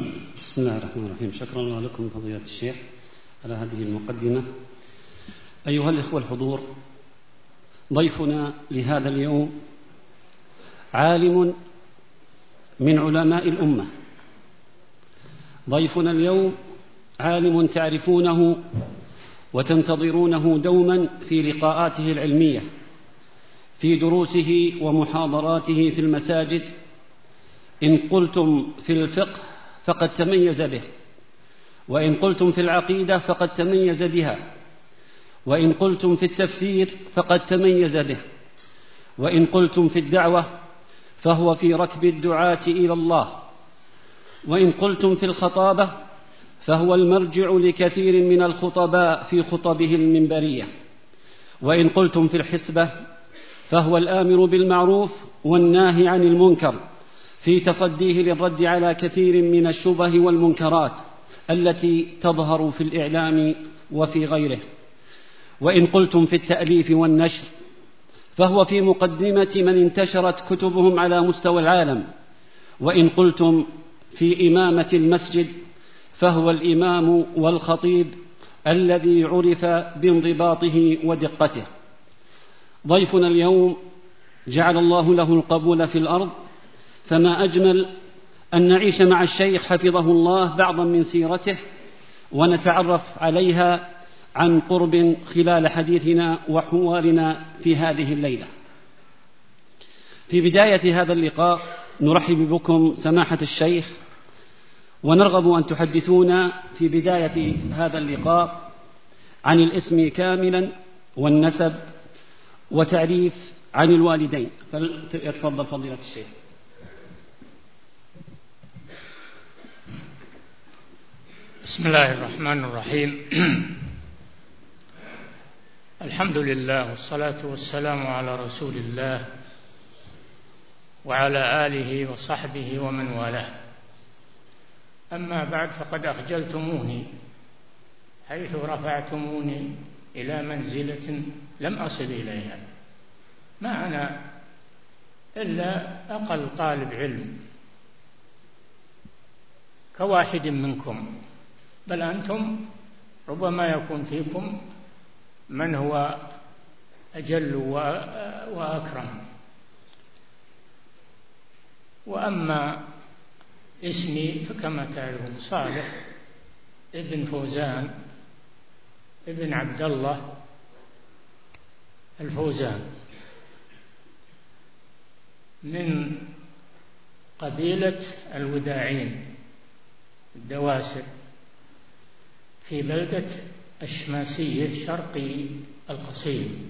بسم الله الرحمن الرحيم. شكرا الله لكم فضيلة الشيخ على هذه المقدمة. أيها الإخوة الحضور، ضيفنا لهذا اليوم عالم من علماء الأمة. ضيفنا اليوم عالم تعرفونه وتنتظرونه دوما في لقاءاته العلمية، في دروسه ومحاضراته في المساجد. إن قلتم في الفقه فقد تميز به، وإن قلتم في العقيدة فقد تميز بها، وإن قلتم في التفسير فقد تميز به، وإن قلتم في الدعوة فهو في ركب الدعاة إلى الله، وإن قلتم في الخطابة فهو المرجع لكثير من الخطباء في خطبه المنبرية، وإن قلتم في الحسبة فهو الآمر بالمعروف والناهي عن المنكر في تصديه للرد على كثير من الشبه والمنكرات التي تظهر في الإعلام وفي غيره، وإن قلتم في التأليف والنشر فهو في مقدمة من انتشرت كتبهم على مستوى العالم، وإن قلتم في إمامة المسجد فهو الإمام والخطيب الذي عرف بانضباطه ودقته. ضيفنا اليوم جعل الله له القبول في الأرض، فما أجمل أن نعيش مع الشيخ حفظه الله بعضا من سيرته ونتعرف عليها عن قرب خلال حديثنا وحوارنا في هذه الليلة. في بداية هذا اللقاء نرحب بكم سماحة الشيخ، ونرغب أن تحدثونا في بداية هذا اللقاء عن الاسم كاملا والنسب وتعريف عن الوالدين. فليتفضل فضيلة الشيخ. بسم الله الرحمن الرحيم. الحمد لله والصلاة والسلام على رسول الله وعلى آله وصحبه ومن والاه. أما بعد، فقد أخجلتموني حيث رفعتموني إلى منزلة لم أصل إليها. ما أنا إلا أقل طالب علم كواحد منكم، بل أنتم ربما يكون فيكم من هو أجل وأكرم. وأما اسمي فكما تعلمون صالح ابن فوزان ابن عبد الله الفوزان، من قبيلة الوداعين الدواسر في بلدة الشماسية شرقي القصيم.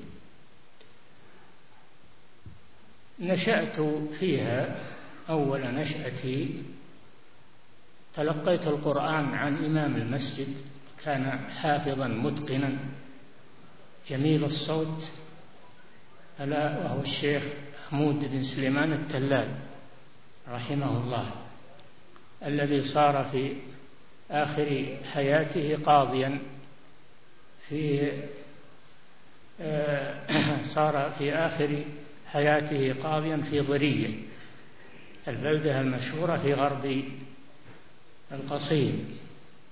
نشأت فيها أول نشأتي. تلقيت القرآن عن إمام المسجد، كان حافظا متقنا جميل الصوت، ألا وهو الشيخ حمود بن سليمان التلال رحمه الله، الذي صار في آخر حياته قاضيا في ضرية، البلدة المشهورة في غرب القصيم.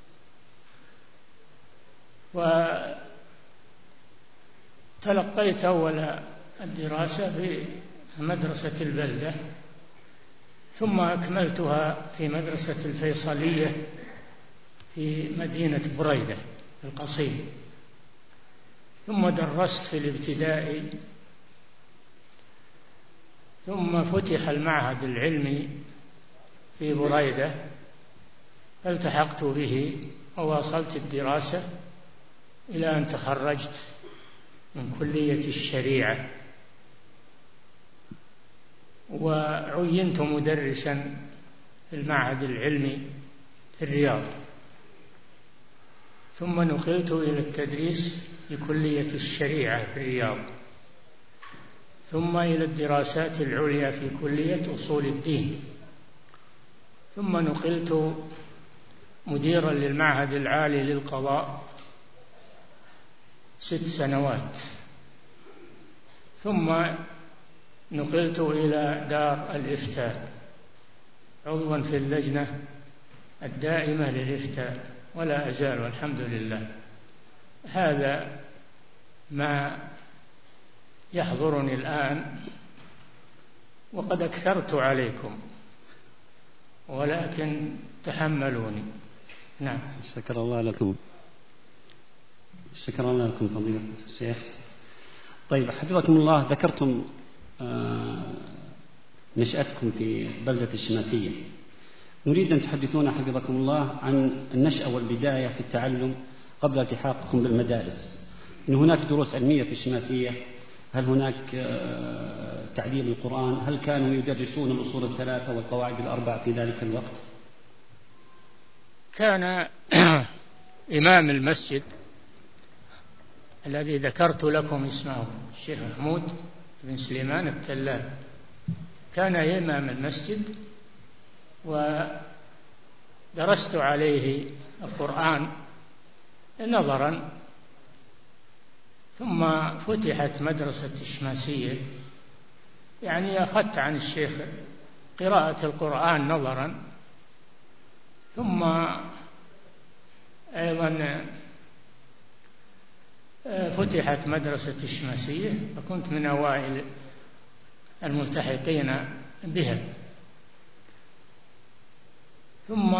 وتلقيت أول الدراسة في مدرسة البلدة، ثم أكملتها في مدرسة الفيصلية في مدينة بريدة القصيم، ثم درست في الابتدائي، ثم فتح المعهد العلمي في بريدة فالتحقت به وواصلت الدراسة إلى أن تخرجت من كلية الشريعة، وعينت مدرسا في المعهد العلمي في الرياض، ثم نقلت إلى التدريس في كلية الشريعة في الرياض، ثم إلى الدراسات العليا في كلية أصول الدين، ثم نقلت مديرا للمعهد العالي للقضاء 6 سنوات، ثم نقلت إلى دار الإفتاء عضوا في اللجنة الدائمة للإفتاء، ولا أزال والحمد لله. هذا ما يحضرني الآن، وقد أكثرت عليكم، ولكن تحملوني. نعم. شكر الله لكم. شكرا لكم فضيلة الشيخ. طيب حفظكم الله، ذكرتم نشأتكم في بلدة الشماسية. نريد أن تحدثونا حفظكم الله عن النشأة والبداية في التعلم قبل التحاقكم بالمدارس. إن هناك دروس علمية في الشماسية؟ هل هناك تعليم القرآن؟ هل كانوا يدرسون الأصول الثلاثة والقواعد الأربع في ذلك الوقت؟ كان إمام المسجد الذي ذكرت لكم اسمه الشيخ محمود بن سليمان التلال، كان إمام المسجد، ودرست عليه القرآن نظرا، ثم فتحت مدرسة الشماسية، يعني أخذت عن الشيخ قراءة القرآن نظرا، ثم أيضا فتحت مدرسة الشماسية، فكنت من أوائل الملتحقين بها. ثم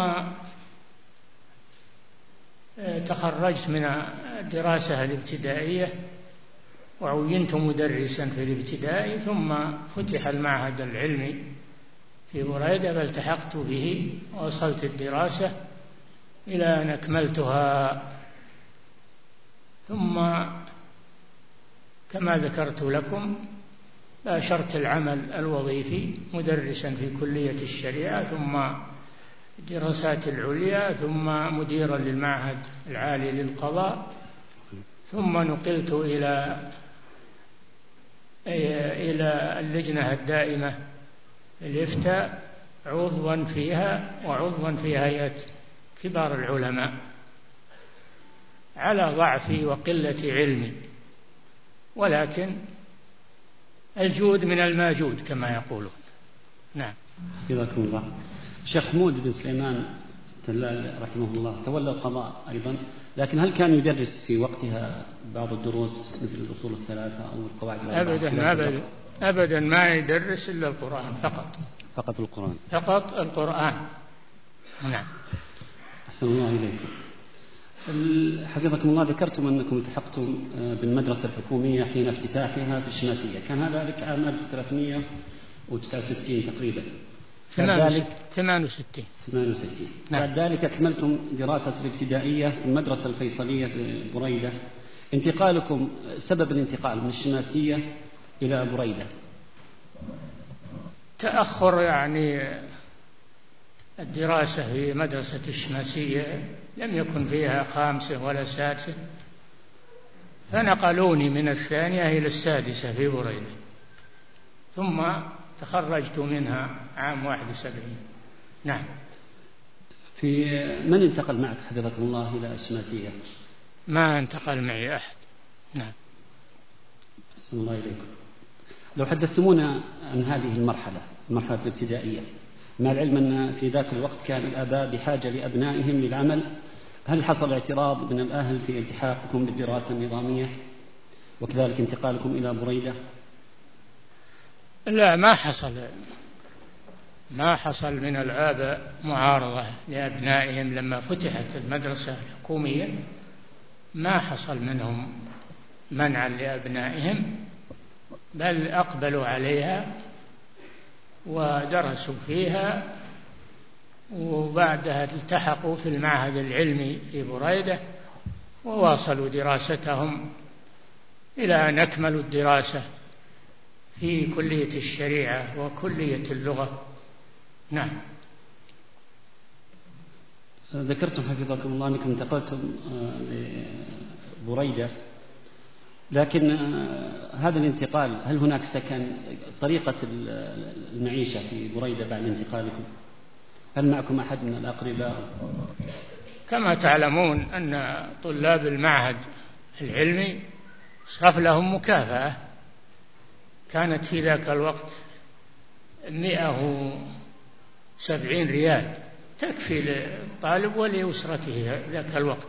تخرجت من الدراسة الابتدائية وعينت مدرسا في الابتدائي، ثم فتح المعهد العلمي في بريدة فالتحقت به، ووصلت الدراسة إلى أن أكملتها. ثم كما ذكرت لكم باشرت العمل الوظيفي مدرسا في كلية الشريعة، ثم الدراسات العليا، ثم مديرا للمعهد العالي للقضاء، ثم نقلت إلى اللجنة الدائمة للإفتاء عضوا فيها وعضوا في هيئة كبار العلماء، على ضعفي وقلة علمي، ولكن الجود من الماجود كما يقولون. نعم. حفظكم الله. الشيخ حمود بن سليمان التلال رحمه الله تولى القضاء أيضا، لكن هل كان يدرس في وقتها بعض الدروس مثل الأصول الثلاثة أو القواعد الأربعة؟ أبدا ما يدرس إلا القرآن فقط القرآن. فقط القرآن. نعم. أحسن الله إليكم. حفظكم الله، ذكرتم أنكم التحقتم بالمدرسة الحكومية حين افتتاحها في الشماسية، كان هذا ذلك عام 1369 تقريبا. 68. نعم. بعد ذلك أكملتم دراسة الابتدائية في المدرسة الفيصلية ببريدة. انتقالكم، سبب الانتقال من الشماسية إلى بريدة؟ تأخر يعني الدراسة في مدرسة الشماسية، لم يكن فيها 5 ولا 6، فنقلوني من 2 إلى 6 في بريدة، ثم تخرجت منها عام 71. نعم. في من انتقل معك حفظكم الله إلى الشماسية؟ ما انتقل معي أحد. نعم. أحسن الله إليكم. لو حدثتمونا عن هذه المرحلة الابتدائية، مع العلم أن في ذاك الوقت كان الآباء بحاجة لأبنائهم للعمل، هل حصل اعتراض من الأهل في التحاقكم بالدراسة النظامية وكذلك انتقالكم إلى بريدة؟ لا، ما حصل من الآباء معارضة لأبنائهم لما فتحت المدرسة الحكومية، ما حصل منهم منعا لأبنائهم، بل أقبلوا عليها ودرسوا فيها، وبعدها التحقوا في المعهد العلمي في بريدة وواصلوا دراستهم إلى أن أكملوا الدراسة في كلية الشريعة وكلية اللغة. نعم. ذكرتم حفظكم الله أنكم انتقلتم لبريدة، لكن هذا الانتقال هل هناك سكن؟ طريقة المعيشة في بريدة بعد انتقالكم، هل معكم أحد من الأقرباء؟ كما تعلمون أن طلاب المعهد العلمي صرف لهم مكافأة، كانت في ذاك الوقت 170 ريال تكفي للطالب ولأسرته ذاك الوقت.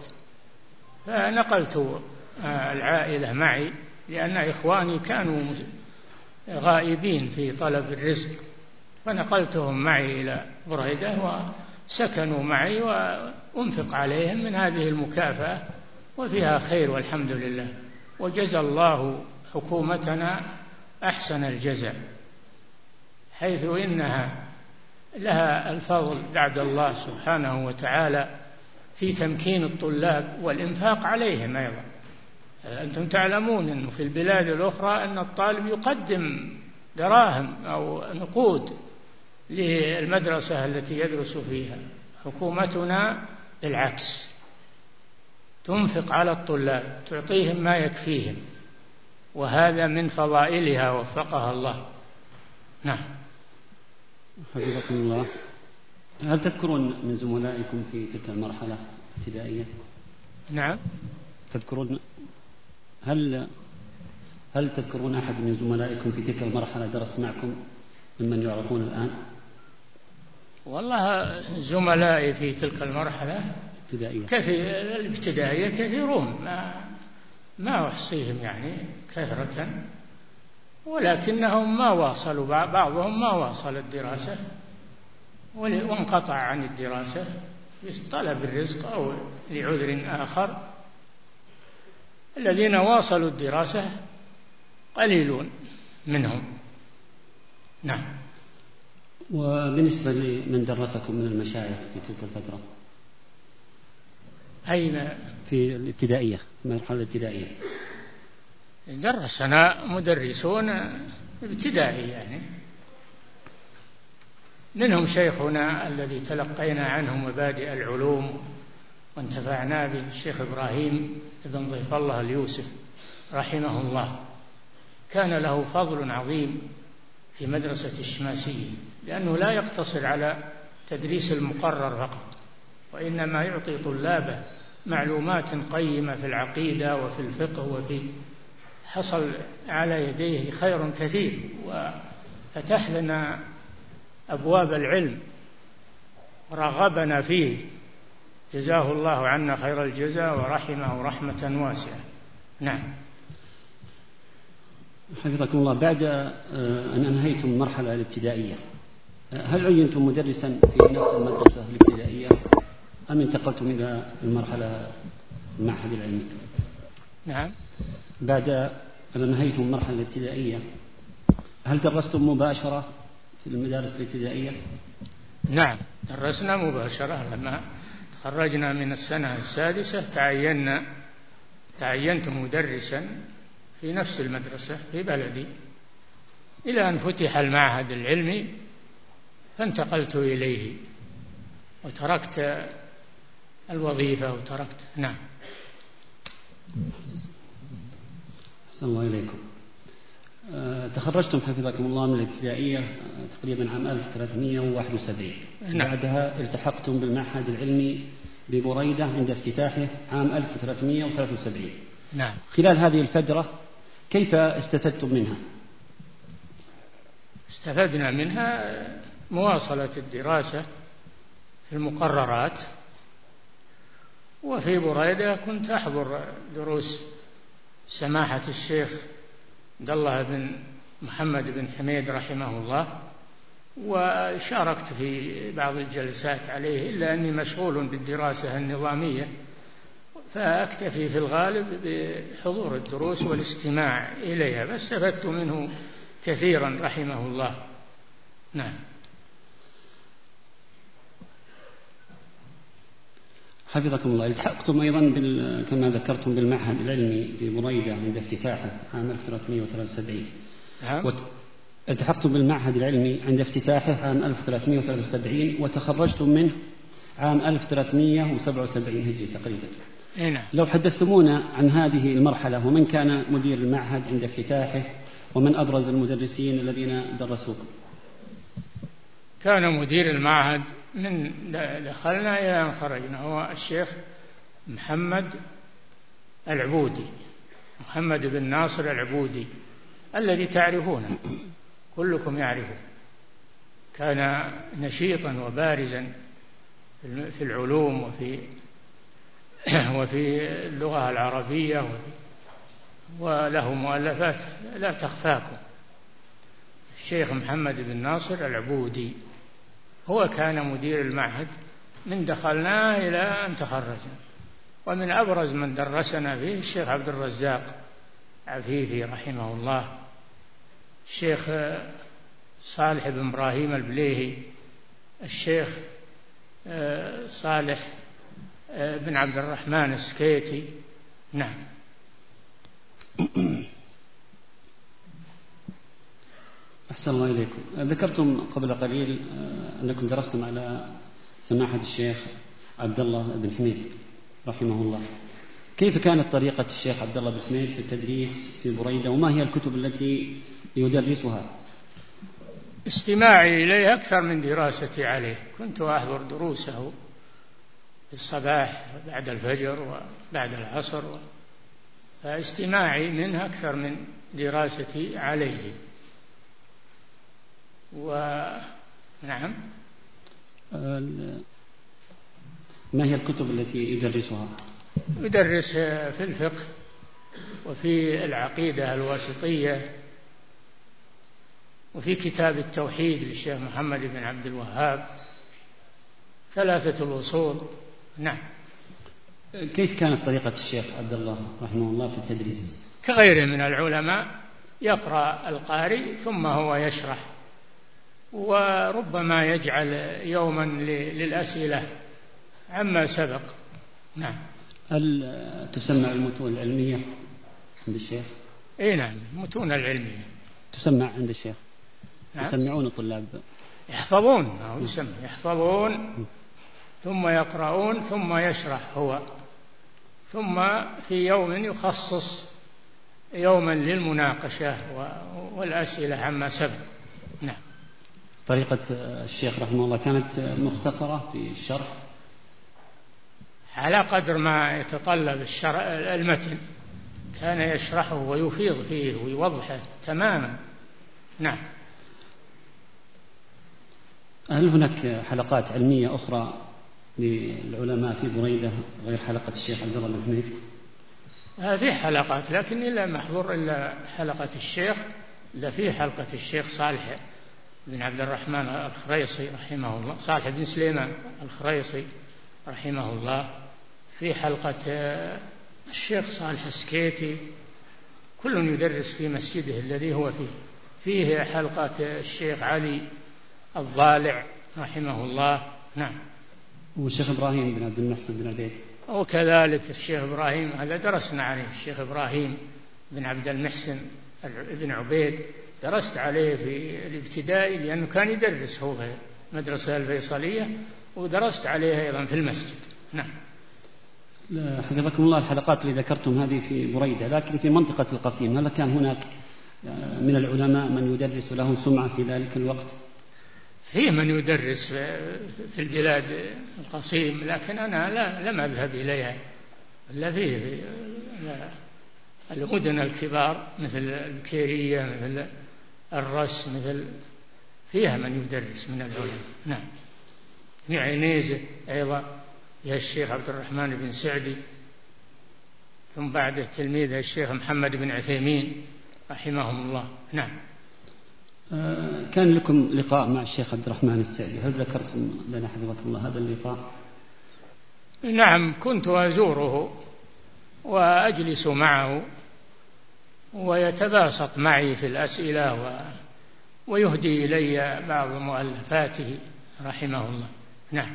فنقلت العائلة معي، لأن إخواني كانوا غائبين في طلب الرزق، فنقلتهم معي إلى بريدة وسكنوا معي، وأنفق عليهم من هذه المكافأة، وفيها خير والحمد لله. وجزى الله حكومتنا أحسن الجزاء، حيث إنها لها الفضل بعد الله سبحانه وتعالى في تمكين الطلاب والإنفاق عليهم أيضا. أنتم تعلمون أنه في البلاد الأخرى أن الطالب يقدم دراهم أو نقود للمدرسة التي يدرس فيها. حكومتنا بالعكس، تنفق على الطلاب، تعطيهم ما يكفيهم، وهذا من فضائلها وفقها الله. نعم. حفظكم الله. هل تذكرون من زملائكم في تلك المرحلة الابتدائية؟ نعم. تذكرون هل تذكرون أحد من زملائكم في تلك المرحلة درس معكم ممن يعرفون الآن؟ والله زملائي في تلك المرحلة الابتدائية كثيرون، ما أحصيهم يعني كثرة، ولكنهم ما واصلوا، بعضهم ما واصل الدراسة وانقطع عن الدراسة في طلب الرزق أو لعذر آخر. الذين واصلوا الدراسة قليلون منهم. نعم. وبالنسبة لمن درسكم من المشايخ في تلك الفترة؟ أين؟ في الابتدائية، المرحلة الابتدائية. درسنا مدرسون ابتدائي يعني، منهم شيخنا الذي تلقينا عنه مبادئ العلوم وانتفعنا به، الشيخ إبراهيم بن ضيف الله اليوسف رحمه الله. كان له فضل عظيم في مدرسة الشماسية، لأنه لا يقتصر على تدريس المقرر فقط، وإنما يعطي طلابه معلومات قيمة في العقيدة وفي الفقه، حصل على يديه خير كثير، وفتح لنا أبواب العلم ورغبنا فيه، جزاه الله عنا خير الجزاء ورحمه رحمة واسعة. نعم. حفظكم الله. بعد أن أنهيتم المرحلة الابتدائية، هل عينتم مدرسا في نفس المدرسة الابتدائية أم انتقلتم إلى المعهد العلمي؟ نعم. بعد أن أنهيتم المرحلة الابتدائية، هل درستم مباشرة في المدارس الابتدائية؟ نعم، درسنا مباشرة. لما تخرجنا من السنة السادسة تعينت مدرسا في نفس المدرسة في بلدي، إلى أن فتح المعهد العلمي فانتقلت إليه وتركت الوظيفة وتركت. نعم. أحسن الله إليكم. تخرجتم حفظكم الله من الابتدائية تقريبا عام 1371. نعم. بعدها التحقتم بالمعهد العلمي ببريدة عند افتتاحه عام 1373. نعم. خلال هذه الفترة كيف استفدتم منها؟ استفدنا منها مواصلة الدراسة في المقررات، وفي بريدة كنت أحضر دروس سماحة الشيخ عبد الله بن محمد بن حميد رحمه الله، وشاركت في بعض الجلسات عليه، إلا أني مشغول بالدراسة النظامية، فأكتفي في الغالب بحضور الدروس والاستماع إليها، فاستفدت منه كثيرا رحمه الله. نعم. حفظكم الله. التحقتم أيضا كما ذكرتم بالمعهد العلمي في بريدة عند افتتاحه عام 1373. نعم. التحقتم بالمعهد العلمي عند افتتاحه عام 1373 وتخرجتم منه عام 1377 هجري تقريبا. نعم. لو حدثتمونا عن هذه المرحلة، ومن كان مدير المعهد عند افتتاحه، ومن أبرز المدرسين الذين درسوكم؟ كان مدير المعهد من دخلنا إلى أن خرجنا هو الشيخ محمد العبودي، محمد بن ناصر العبودي، الذي تعرفونه كلكم يعرفه. كان نشيطا وبارزا في العلوم وفي اللغة العربية، وله مؤلفات لا تخفاكم. الشيخ محمد بن ناصر العبودي هو كان مدير المعهد من دخلناه إلى أن تخرجنا. ومن أبرز من درسنا فيه الشيخ عبد الرزاق عفيفي رحمه الله، الشيخ صالح بن إبراهيم البليهي، الشيخ صالح بن عبد الرحمن السكيتي. نعم. أحسن الله إليكم. ذكرتم قبل قليل أنكم درستم على سماحة الشيخ عبد الله بن حميد رحمه الله. كيف كانت طريقة الشيخ عبد الله بن حميد في التدريس في بريدة، وما هي الكتب التي يدرسها؟ استماعي إليه أكثر من دراستي عليه. كنت أحضر دروسه في الصباح بعد الفجر وبعد العصر، فاستماعي منه أكثر من دراستي عليه. ونعم. ما هي الكتب التي يدرسها؟ يدرس في الفقه وفي العقيدة الواسطية وفي كتاب التوحيد للشيخ محمد بن عبد الوهاب، 3 الأصول. نعم. كيف كانت طريقة الشيخ عبد الله رحمه الله في التدريس؟ كغيره من العلماء، يقرأ القارئ ثم هو يشرح، وربما يجعل يوما للأسئلة عما سبق. نعم. هل تسمع المتون العلمية عند الشيخ؟ اي نعم، المتون العلمية تسمع عند الشيخ. نعم. يسمعون الطلاب يحفظون، يحفظون ثم يقرؤون ثم يشرح هو، ثم في يوم يخصص يوما للمناقشة والأسئلة عما سبق. نعم. طريقة الشيخ رحمه الله كانت مختصرة في الشرح على قدر ما يتطلب المتن، كان يشرحه ويفيض فيه ويوضحه تماما. نعم. هل هناك حلقات علمية أخرى للعلماء في بريدة غير حلقة الشيخ عبد الله بن حميد؟ في حلقات، لكن إلا محظور إلا حلقة الشيخ، إلا في حلقة الشيخ صالح بن عبد الرحمن الخريصي رحمه الله، صالح بن سليمان الخريصي رحمه الله، في حلقة الشيخ صالح السكيتي، كل يدرس في مسجده الذي هو فيه حلقة الشيخ علي الضالع رحمه الله. نعم. والشيخ إبراهيم بن عبد المحسن بن عبيد، وكذلك الشيخ إبراهيم هذا درسنا عليه، الشيخ إبراهيم بن عبد المحسن بن عبيد درست عليه في الابتدائي، لأنه كان يدرس هو في المدرسة الفيصلية، ودرست عليه أيضا في المسجد. نعم. حفظكم الله، الحلقات اللي ذكرتم هذه في بريدة، لكن في منطقة القصيم هل كان هناك من العلماء من يدرس له سمعة في ذلك الوقت؟ فيه من يدرس في البلاد القصيم، لكن أنا لم أذهب إليها، إلا في المدن الكبار مثل البكيرية، مثل الرس، فيها من يدرس من العلماء. نعم. في عنيزة أيضا فيها الشيخ عبد الرحمن بن سعدي، ثم بعده تلميذه الشيخ محمد بن عثيمين رحمهم الله. نعم. كان لكم لقاء مع الشيخ عبد الرحمن السعدي، هل ذكرتم لنا حفظكم الله هذا اللقاء؟ نعم، كنت أزوره وأجلس معه ويتباسط معي في الأسئلة ويهدي إلي بعض مؤلفاته رحمه الله. نعم.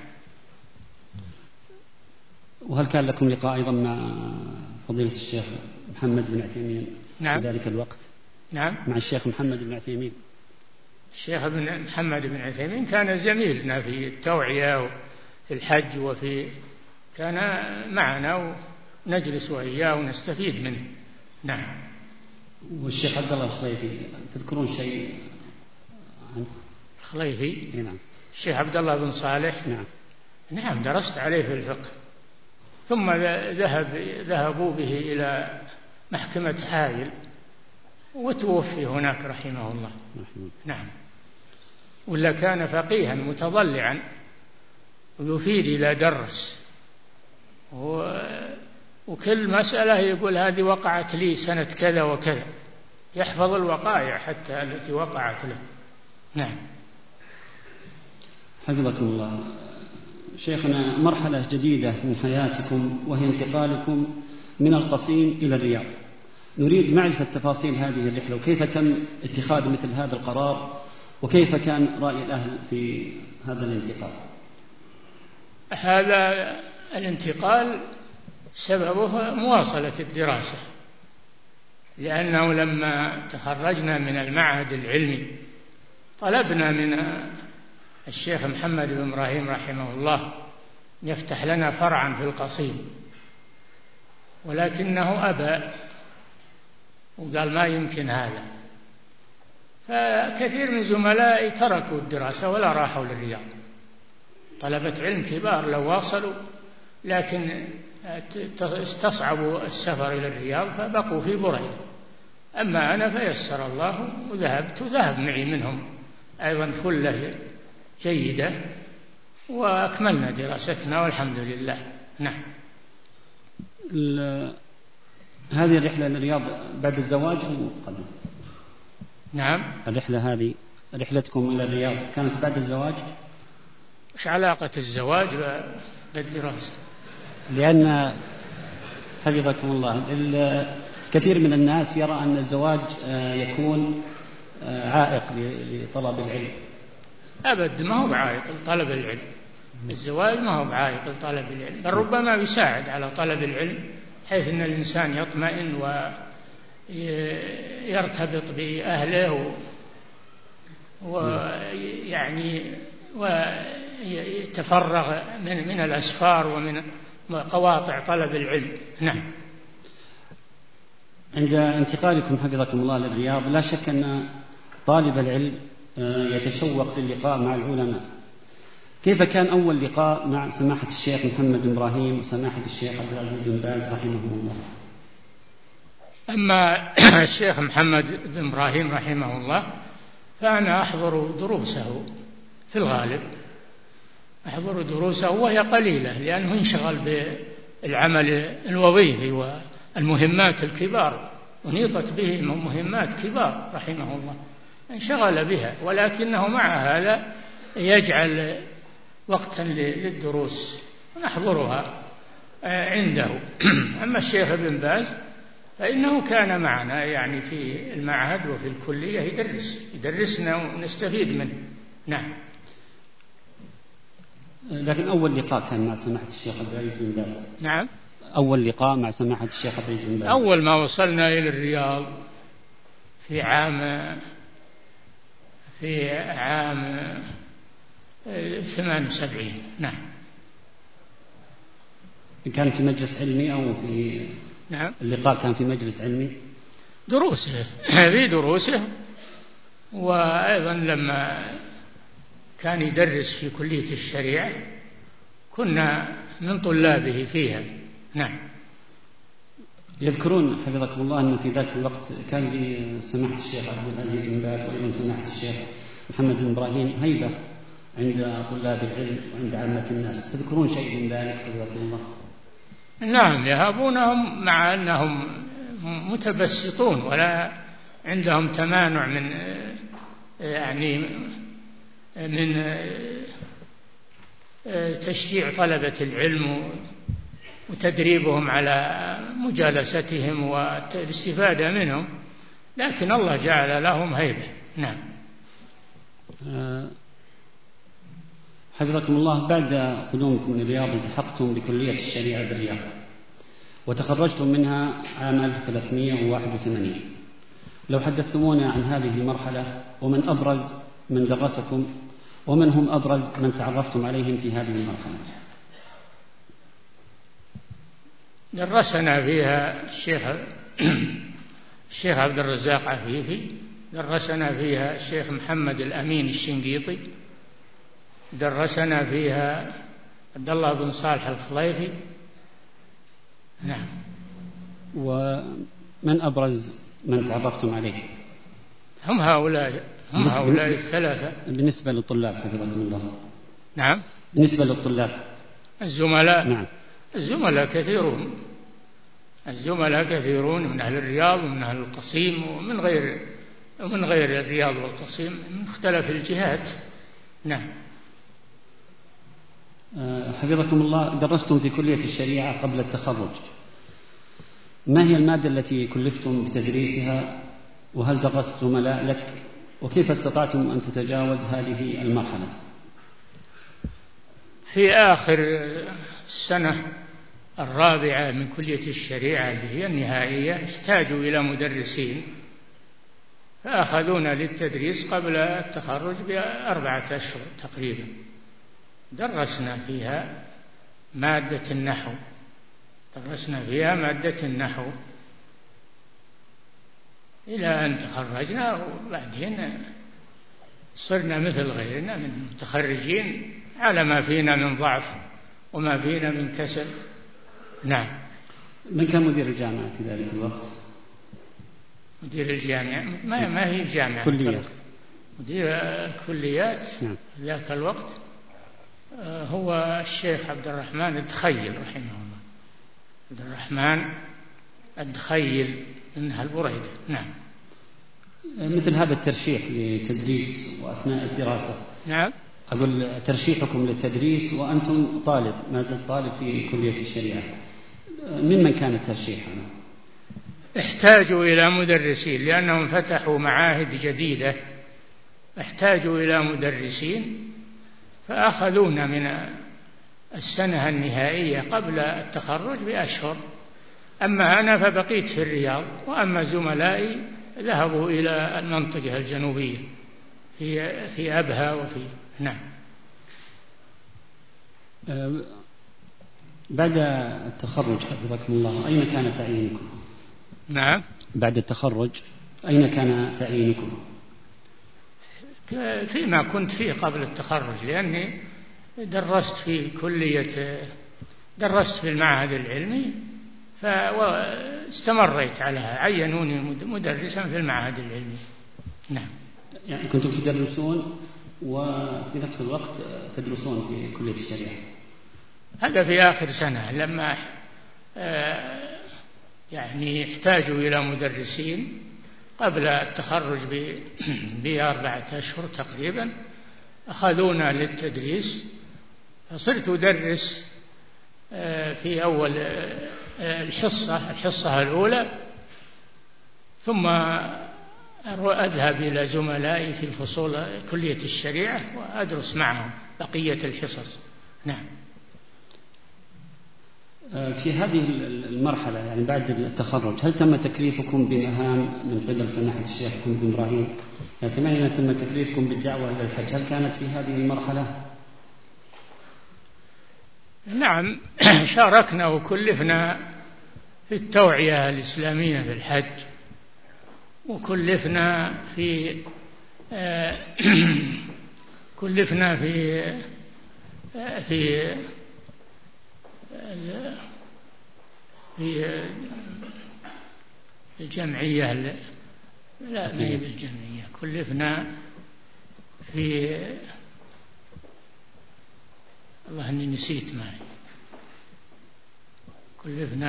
وهل كان لكم لقاء أيضا مع فضيلة الشيخ محمد بن عثيمين؟ نعم. في ذلك الوقت؟ نعم. مع الشيخ محمد بن عثيمين. الشيخ محمد بن عثيمين كان زميلنا في التوعية وفي الحج، كان معنا ونجلس وإياه ونستفيد منه. نعم. والشيخ عبد الله الخليفي تذكرون شيء عنه؟ الخليفي؟ نعم. الشيخ عبد الله بن صالح؟ نعم. نعم، درست عليه في الفقه، ثم ذهبوا به إلى محكمة حائل وتوفي هناك رحمه الله. نعم. ولا كان فقيها متضلعا، ويفيد إذا درس، وكل مسألة يقول هذه وقعت لي سنة كذا وكذا، يحفظ الوقائع حتى التي وقعت له. نعم. حفظكم الله. شيخنا، مرحلة جديدة من حياتكم وهي انتقالكم من القصيم إلى الرياض، نريد معرفة تفاصيل هذه الرحلة وكيف تم اتخاذ مثل هذا القرار، وكيف كان رأي الأهل في هذا الانتقال. هذا الانتقال سببه مواصلة الدراسة، لأنه لما تخرجنا من المعهد العلمي طلبنا من الشيخ محمد بن إبراهيم رحمه الله يفتح لنا فرعا في القصيم، ولكنه أبى وقال ما يمكن هذا، فكثير من زملائي تركوا الدراسة ولا راحوا للرياض. طلبة علم كبار لو واصلوا، لكن استصعبوا السفر إلى الرياض فبقوا في بريدة. أما أنا فيسر الله وذهبت، وذهب معي منهم أيضا فلة جيدة، وأكملنا دراستنا والحمد لله. نعم. هذه الرحلة للرياض بعد الزواج أو قبل؟ نعم. الرحلة هذه رحلتكم إلى الرياض كانت بعد الزواج؟ إيش علاقة الزواج بالدراسة؟ لأن حفظكم الله كثير من الناس يرى أن الزواج يكون عائق لطلب العلم. أبد، ما هو بعائق لطلب العلم. الزواج ما هو بعائق لطلب العلم، بل ربما يساعد على طلب العلم، حيث أن الإنسان يطمئن ويرتبط بأهله ويعني ويتفرغ من الأسفار ومن قواطع طلب العلم. نعم. عند انتقالكم حفظكم الله للرياض لا شك أن طالب العلم يتشوق للقاء مع العلماء. كيف كان أول لقاء مع سماحة الشيخ محمد بن إبراهيم وسماحة الشيخ عبد العزيز بن باز رحمه الله؟ أما الشيخ محمد بن إبراهيم رحمه الله فأنا أحضر دروسه في الغالب، أحضر دروسه وهي قليلة لأنه انشغل بالعمل الوظيفي والمهمات الكبار، ونيطت به مهمات كبار رحمه الله، انشغل بها، ولكنه مع هذا يجعل وقتا للدروس ونحضرها عنده. أما الشيخ ابن باز فإنه كان معنا يعني في المعهد وفي الكلية يدرسنا ونستفيد منه. نعم. لكن أول لقاء كان مع سماحة الشيخ عبد العزيز بن باز. نعم. أول لقاء مع سماحة الشيخ عبد العزيز بن باز أول ما وصلنا إلى الرياض في عام 78. نعم. كان في مجلس علمي أو في؟ نعم. اللقاء كان في مجلس علمي. دروسه في دروسه، وأيضا لما كان يدرس في كلية الشريعة كنا من طلابه فيها. نعم. يذكرون حفظكم الله أن في ذاك الوقت كان لسماحة الشيخ عبد العزيز بن باز وأيضا سماحة الشيخ محمد بن إبراهيم هيبة عند طلاب العلم وعند عامة الناس، تذكرون شيء من ذلك حفظكم الله؟ نعم، يهابونهم مع أنهم متبسطون ولا عندهم تمانع من يعني من تشجيع طلبة العلم وتدريبهم على مجالستهم والاستفادة منهم، لكن الله جعل لهم هيبة. نعم. حفظكم الله، بعد قدومكم من الرياض التحقتم بكلية الشريعة بالرياض وتخرجتم منها عام 1381. لو حدثتمونا عن هذه المرحلة ومن أبرز من درسكم ومن هم أبرز من تعرفتم عليهم في هذه المرحلة. درسنا فيها الشيخ عبد الرزاق عفيفي، درسنا فيها الشيخ محمد الأمين الشنقيطي، درسنا فيها عبد الله بن صالح الخليفي. نعم. ومن أبرز من تعرفتم عليه؟ هم هؤلاء الثلاثة. بالنسبة للطلاب حفظكم الله. نعم. بالنسبة للطلاب الزملاء. نعم. الزملاء كثيرون من أهل الرياض ومن أهل القصيم ومن غير الرياض والقصيم من مختلف الجهات. نعم. حفظكم الله، درستم في كلية الشريعة قبل التخرج، ما هي المادة التي كلفتم بتدريسها؟ وهل درست زملاء لك؟ وكيف استطعتم أن تتجاوز هذه المرحلة؟ في آخر السنة الرابعة من كلية الشريعة اللي هي النهائية احتاجوا إلى مدرسين، فأخذونا للتدريس قبل التخرج ب4 أشهر تقريبا. درسنا فيها مادة النحو إلى أن تخرجنا، وبعدين صرنا مثل غيرنا من المتخرجين على ما فينا من ضعف وما فينا من كسل. نعم. من كان مدير الجامعة في ذلك الوقت؟ مدير الجامعة ما هي جامعة، كلية. مدير الكليات نعم. ذاك الوقت هو الشيخ عبد الرحمن الدخيل رحمه الله، عبد الرحمن الدخيل من هالبريدة. نعم. مثل هذا الترشيح لتدريس وأثناء الدراسة. نعم. أقول ترشيحكم للتدريس وأنتم طالب، ما زلت طالب في كلية الشريعة، ممن كان الترشيح؟ احتاجوا إلى مدرسين لأنهم فتحوا معاهد جديدة، احتاجوا إلى مدرسين فأخذونا من السنة النهائية قبل التخرج بأشهر. أما أنا فبقيت في الرياض، وأما زملائي ذهبوا إلى المنطقة الجنوبية في أبها وفي. نعم. بعد التخرج حفظكم الله أين كان تعيينكم؟ نعم. بعد التخرج أين كان تعيينكم؟ فيما كنت فيه قبل التخرج، لأني درست في المعهد العلمي فاستمريت عليها، عينوني مدرسا في المعهد العلمي. نعم. يعني كنتم تدرسون وفي نفس الوقت تدرسون في كلية الشريعة؟ هذا في آخر سنة لما يعني احتاجوا إلى مدرسين قبل التخرج ب4 أشهر تقريبا، أخذونا للتدريس، فصرت أدرس في أول الحصة الأولى، ثم أذهب إلى زملائي في الفصول كلية الشريعة وأدرس معهم بقية الحصص. نعم. في هذه المرحلة يعني بعد التخرج هل تم تكليفكم بمهام من قبل سماحة الشيخ محمد بن إبراهيم؟ سمعنا تم تكليفكم بالدعوة إلى الحج، هل كانت في هذه المرحلة؟ نعم. شاركنا وكلفنا في التوعية الإسلامية في الحج، وكلفنا في الجمعية، لا ما هي بالجمعية، كلفنا في الله أني نسيت معي، كلفنا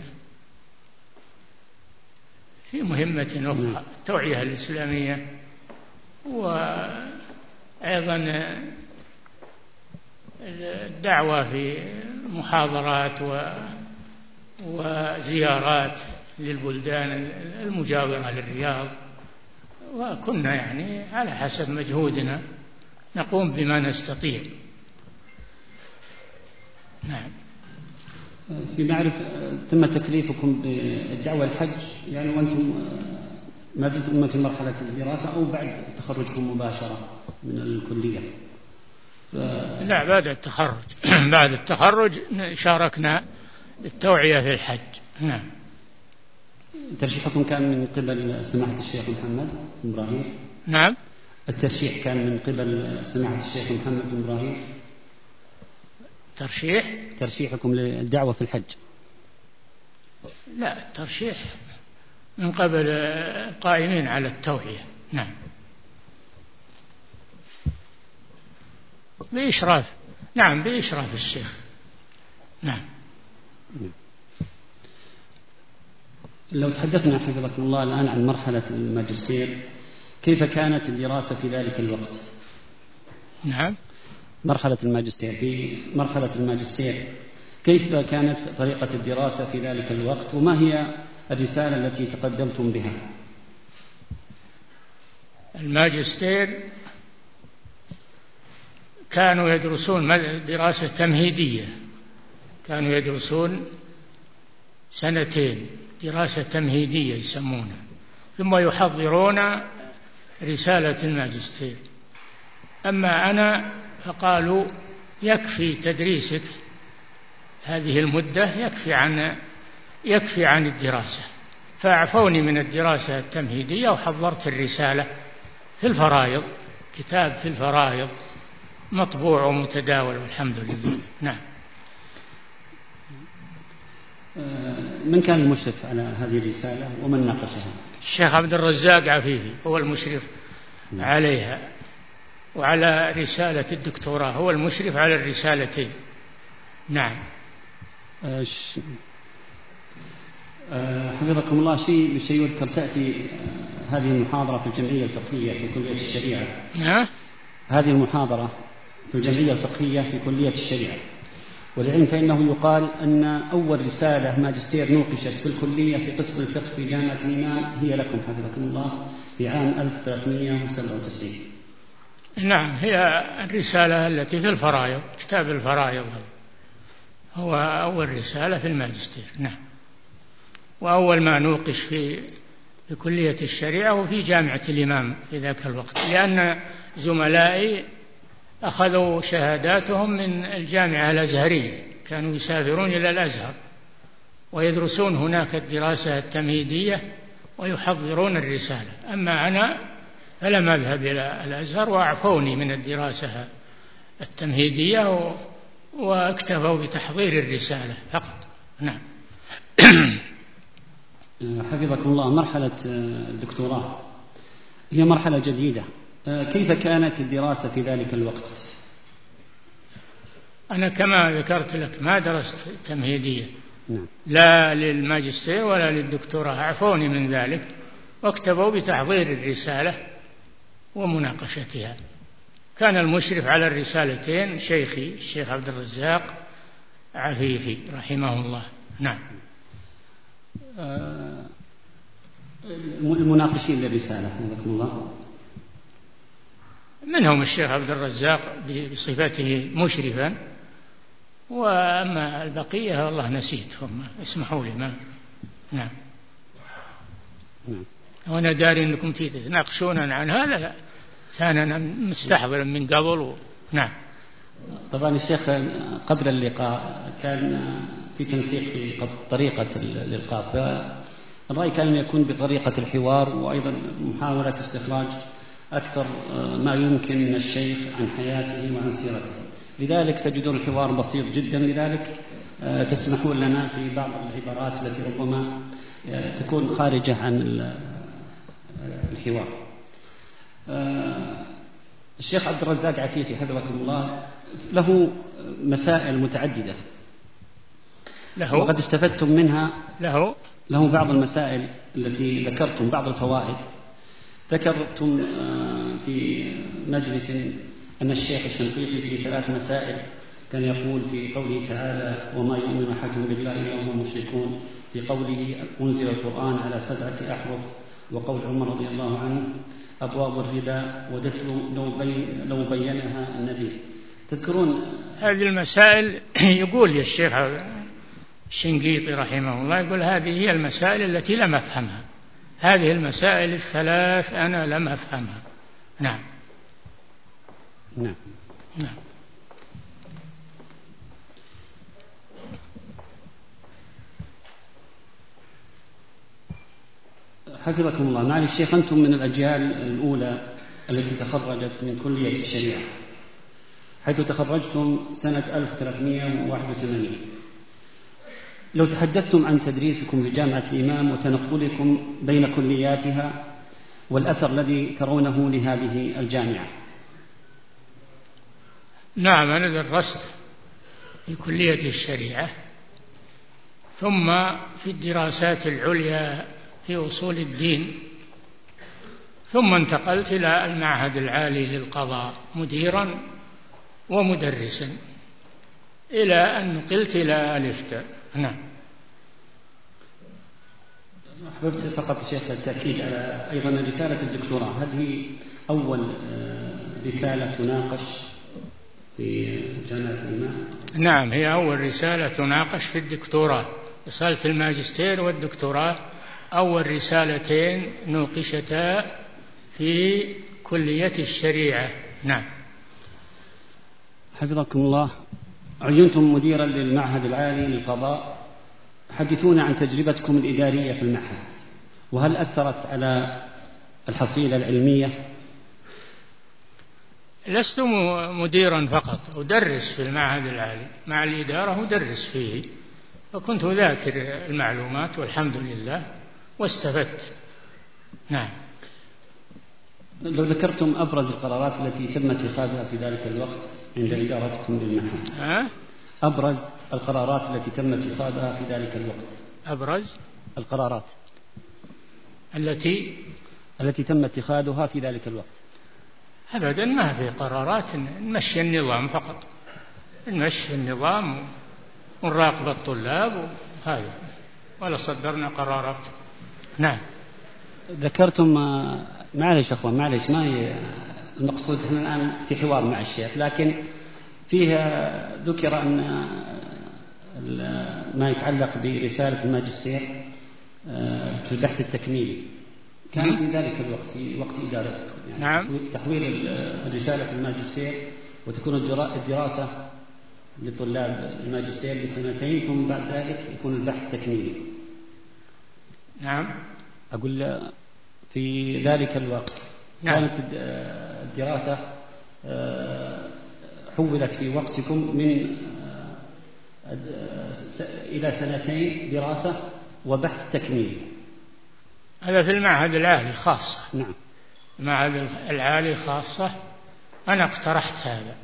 في مهمة أخرى، التوعية الإسلامية، وأيضا الدعوة في محاضرات وزيارات للبلدان المجاورة للرياض، وكنا يعني على حسب مجهودنا نقوم بما نستطيع. نعم. في معرف تم تكليفكم بالدعوة الحج يعني وأنتم ما زلتم في مرحلة الدراسة أو بعد تخرجكم مباشرة من الكلية؟ لا، بعد التخرج. بعد التخرج شاركنا بالتوعية في الحج. نعم. ترشيحكم كان من قبل سماحة الشيخ محمد بن إبراهيم؟ نعم. الترشيح كان من قبل سماحة الشيخ محمد بن إبراهيم؟ ترشيحكم للدعوة في الحج؟ لا، الترشيح من قبل القائمين على التوعية. نعم. نعم بإشراف الشيخ. نعم. لو تحدثنا حفظكم الله الآن عن مرحلة الماجستير، كيف كانت الدراسة في ذلك الوقت؟ نعم. مرحلة الماجستير، في مرحلة الماجستير كيف كانت طريقة الدراسة في ذلك الوقت، وما هي الرسالة التي تقدمتم بها؟ الماجستير كانوا يدرسون دراسة تمهيدية، كانوا يدرسون 2 دراسة تمهيدية يسمونها، ثم يحضرون رسالة الماجستير. أما أنا فقالوا يكفي تدريسك هذه المدة، يكفي عن الدراسة، فأعفوني من الدراسة التمهيدية وحضرت الرسالة في الفرائض، كتاب في الفرائض مطبوع ومتداول والحمد لله. نعم. من كان المشرف على هذه الرسالة ومن ناقشها؟ الشيخ عبد الرزاق عفيفي هو المشرف عليها، وعلى رسالة الدكتوراه هو المشرف على الرسالتين. نعم. حفظكم الله، شيء يذكر تأتي هذه المحاضرة في الجمعية الفقهية في كلية الشريعة. هذه المحاضرة في الجمعية الفقهية في كلية الشريعة، وللعلم فإنه يقال أن أول رسالة ماجستير نوقشت في الكلية في قسم الفقه في جامعة الإمام هي لكم حفظكم الله في عام 1397. نعم، هي الرسالة التي في الفرائض، كتاب الفرائض هو أول رسالة في الماجستير. نعم. وأول ما نوقش في كلية الشريعة وفي جامعة الإمام في ذاك الوقت، لأن زملائي أخذوا شهاداتهم من الجامعة الأزهرية، كانوا يسافرون إلى الأزهر ويدرسون هناك الدراسة التمهيدية ويحضرون الرسالة. أما أنا فلم أذهب إلى الأزهر وأعفوني من الدراسة التمهيدية واكتفوا بتحضير الرسالة فقط. نعم. حفظكم الله، مرحلة الدكتوراه هي مرحلة جديدة، كيف كانت الدراسة في ذلك الوقت؟ أنا كما ذكرت لك ما درست تمهيدية. نعم. لا للماجستير ولا للدكتوراه، أعفوني من ذلك واكتفوا بتحضير الرسالة ومناقشتها. كان المشرف على الرسالتين شيخي الشيخ عبد الرزاق عفيفي رحمه الله. نعم. المناقشين للرسالة حفظكم الله منهم الشيخ عبد الرزاق بصفته مشرفا، وأما البقية والله نسيتهم، اسمحوا لي ما. نعم. وأنا داري أنكم تناقشون عن هذا، كان مستحضرا من قبل. نعم. طبعا الشيخ قبل اللقاء كان في تنسيق في طريقة الإلقاء، فالرأي كان أن يكون بطريقة الحوار، وأيضا محاولة استخراج أكثر ما يمكن من الشيخ عن حياته وعن سيرته، لذلك تجدون الحوار بسيط جدا، لذلك تسمحون لنا في بعض العبارات التي ربما تكون خارجة عن الحوار. الشيخ عبد الرزاق عفيفي حفظكم الله له مسائل متعددة وقد استفدتم منها. له بعض المسائل التي ذكرتم، بعض الفوائد ذكرتم في مجلس أن الشيخ الشنقيطي في 3 مسائل كان يقول في قوله تعالى وما يؤمن أحدهم بالله إلا وهم مشركون، في قوله أنزل القرآن على 7 أحرف، وقول عمر رضي الله عنه أبواب الربا، وددت لو بينها النبي. تذكرون هذه المسائل؟ يقول يا الشيخ الشنقيطي رحمه الله، يقول هذه هي المسائل التي لم أفهمها، هذه المسائل 3 أنا لم أفهمها. نعم. نعم. نعم. حفظكم الله، معالي الشيخ أنتم من الأجيال الأولى التي تخرجت من كلية الشريعة، حيث تخرجتم سنة 1381. لو تحدثتم عن تدريسكم في جامعة الإمام وتنقلكم بين كلياتها والأثر الذي ترونه لهذه الجامعة. نعم، أنا درست في كلية الشريعة، ثم في الدراسات العليا في أصول الدين، ثم انتقلت إلى المعهد العالي للقضاء مديرا ومدرسا إلى أن نقلت إلى الإفتاء. نعم. أحببت فقط شيخ التأكيد على أيضا رسالة الدكتوراه، هل هي أول رسالة تناقش في جامعة الإمام؟ نعم، هي أول رسالة تناقش في الدكتوراه. رسالة الماجستير والدكتوراه أول رسالتين نوقشتا في كلية الشريعة. نعم. حفظكم الله، عينتم مديرا للمعهد العالي للقضاء، حدثونا عن تجربتكم الإدارية في المعهد، وهل أثرت على الحصيلة العلمية؟ لست مديرا فقط، أدرس في المعهد العالي مع الإدارة، أدرس فيه، فكنت أذاكر المعلومات والحمد لله واستفدت. نعم. لو ذكرتم أبرز القرارات التي تم اتخاذها في ذلك الوقت عند إدارتكم للمعهد. أبرز القرارات التي تم اتخاذها في ذلك الوقت. أبرز القرارات التي تم اتخاذها في ذلك الوقت. أبدا ما في قرارات، نمشي النظام فقط، نمشي النظام ونراقب الطلاب وهذا، ولا صدرنا قرارات. نعم. ذكرتم، معلش أخوان معلش، ما هي المقصود، احنا الآن في حوار مع الشيخ، لكن فيها ذكر أن ما يتعلق برسالة الماجستير في البحث التكميلي كان في ذلك الوقت، في وقت إدارتكم، يعني نعم. تحويل الرسالة الماجستير وتكون الدراسة لطلاب الماجستير لسنتين، ثم بعد ذلك يكون البحث تكميلي. نعم. أقول في ذلك الوقت نعم. كانت الدراسة حولت في وقتكم من إلى سنتين دراسة وبحث تكميلي. هذا في المعهد العالي خاصة. نعم. المعهد العالي خاصة. أنا اقترحت هذا،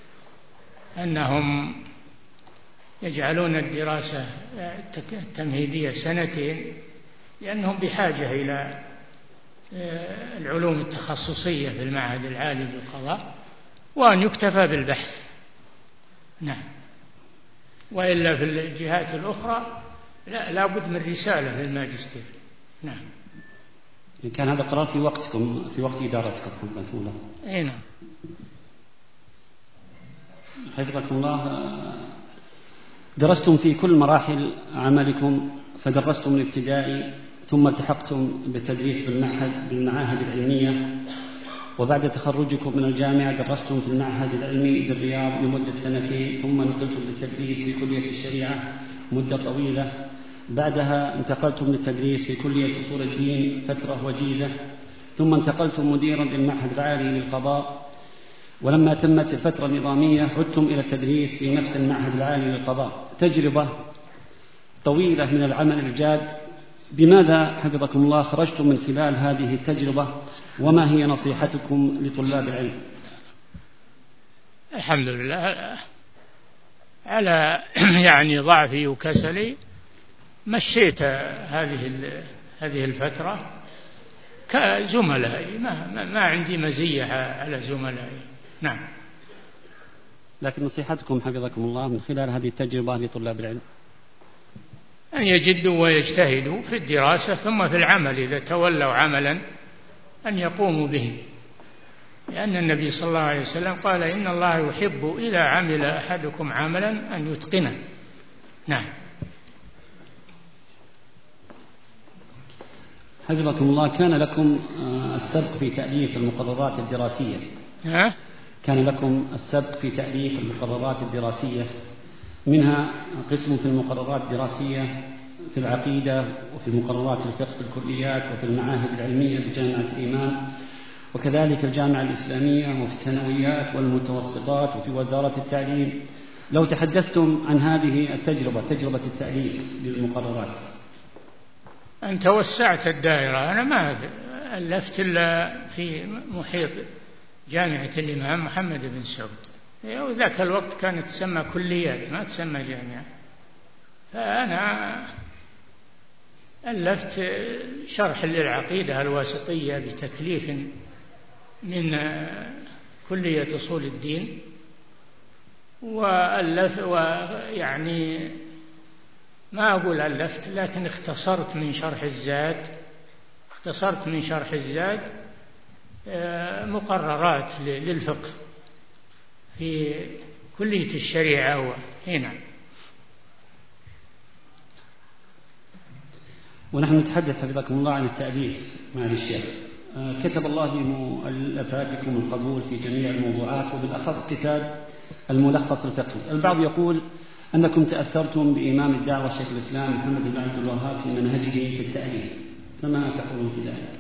أنهم يجعلون الدراسة التمهيدية سنتين، لأنهم بحاجة إلى العلوم التخصصية في المعهد العالي للقضاء، وأن يكتفى بالبحث. نعم. وإلا في الجهات الأخرى لا بد من رسالة للماجستير. نعم. كان هذا قرار في وقتكم، في وقت إدارتكم حفظكم الله. أي نعم. حفظكم الله، درستم في كل مراحل عملكم، فدرستم الابتدائي ثم التحقتم بالتدريس بالمعاهد العلمية، وبعد تخرجكم من الجامعة درستم في المعهد العلمي بالرياض لمدة سنتين، ثم نقلتم للتدريس في كلية الشريعة مدة طويلة، بعدها انتقلتم للتدريس في كلية أصول الدين فترة وجيزة، ثم انتقلتم مديرا للمعهد العالي للقضاء، ولما تمت الفترة النظامية عدتم إلى التدريس في نفس المعهد العالي للقضاء. تجربة طويلة من العمل الجاد. بماذا حفظكم الله خرجتم من خلال هذه التجربة، وما هي نصيحتكم لطلاب العلم؟ الحمد لله على يعني ضعفي وكسلي مشيت هذه الفترة كزملائي، ما عندي مزية على زملائي. نعم. لكن نصيحتكم حفظكم الله من خلال هذه التجربة لطلاب العلم أن يجدوا ويجتهدوا في الدراسة ثم في العمل، إذا تولوا عملا أن يقوموا به، لأن النبي صلى الله عليه وسلم قال إن الله يحب إذا عمل أحدكم عملا أن يتقنه. نعم. حفظكم الله، كان لكم السبق في تأليف المقررات الدراسية. كان لكم السبق في تأليف المقررات الدراسية، منها قسم في المقررات الدراسية في العقيدة، وفي مقررات الفقه في الكليات، وفي المعاهد العلمية بجامعة الإمام، وكذلك الجامعة الإسلامية، وفي الثانويات والمتوسطات، وفي وزارة التعليم. لو تحدثتم عن هذه التجربة، تجربة التأليف للمقررات. أنت وسعت الدائرة، أنا ما ألفت إلا في محيط جامعة الإمام محمد بن سعود، وذاك الوقت كانت تسمى كليات ما تسمى جامعة. فأنا ألفت شرح للعقيدة الواسطية بتكليف من كلية أصول الدين، ويعني ما أقول ألفت، لكن اختصرت من شرح الزاد مقررات للفقه في كلية الشريعة هنا. ونحن نتحدث حفظكم الله عن التأليف مع الشيخ. كتب الله لمؤلفاتكم القبول في جميع الموضوعات، وبالأخص كتاب الملخص الفقهي. البعض يقول أنكم تأثرتم بإمام الدعوة شيخ الإسلام محمد بن عبد الوهاب في منهجه في التأليف، فما تقولون في ذلك؟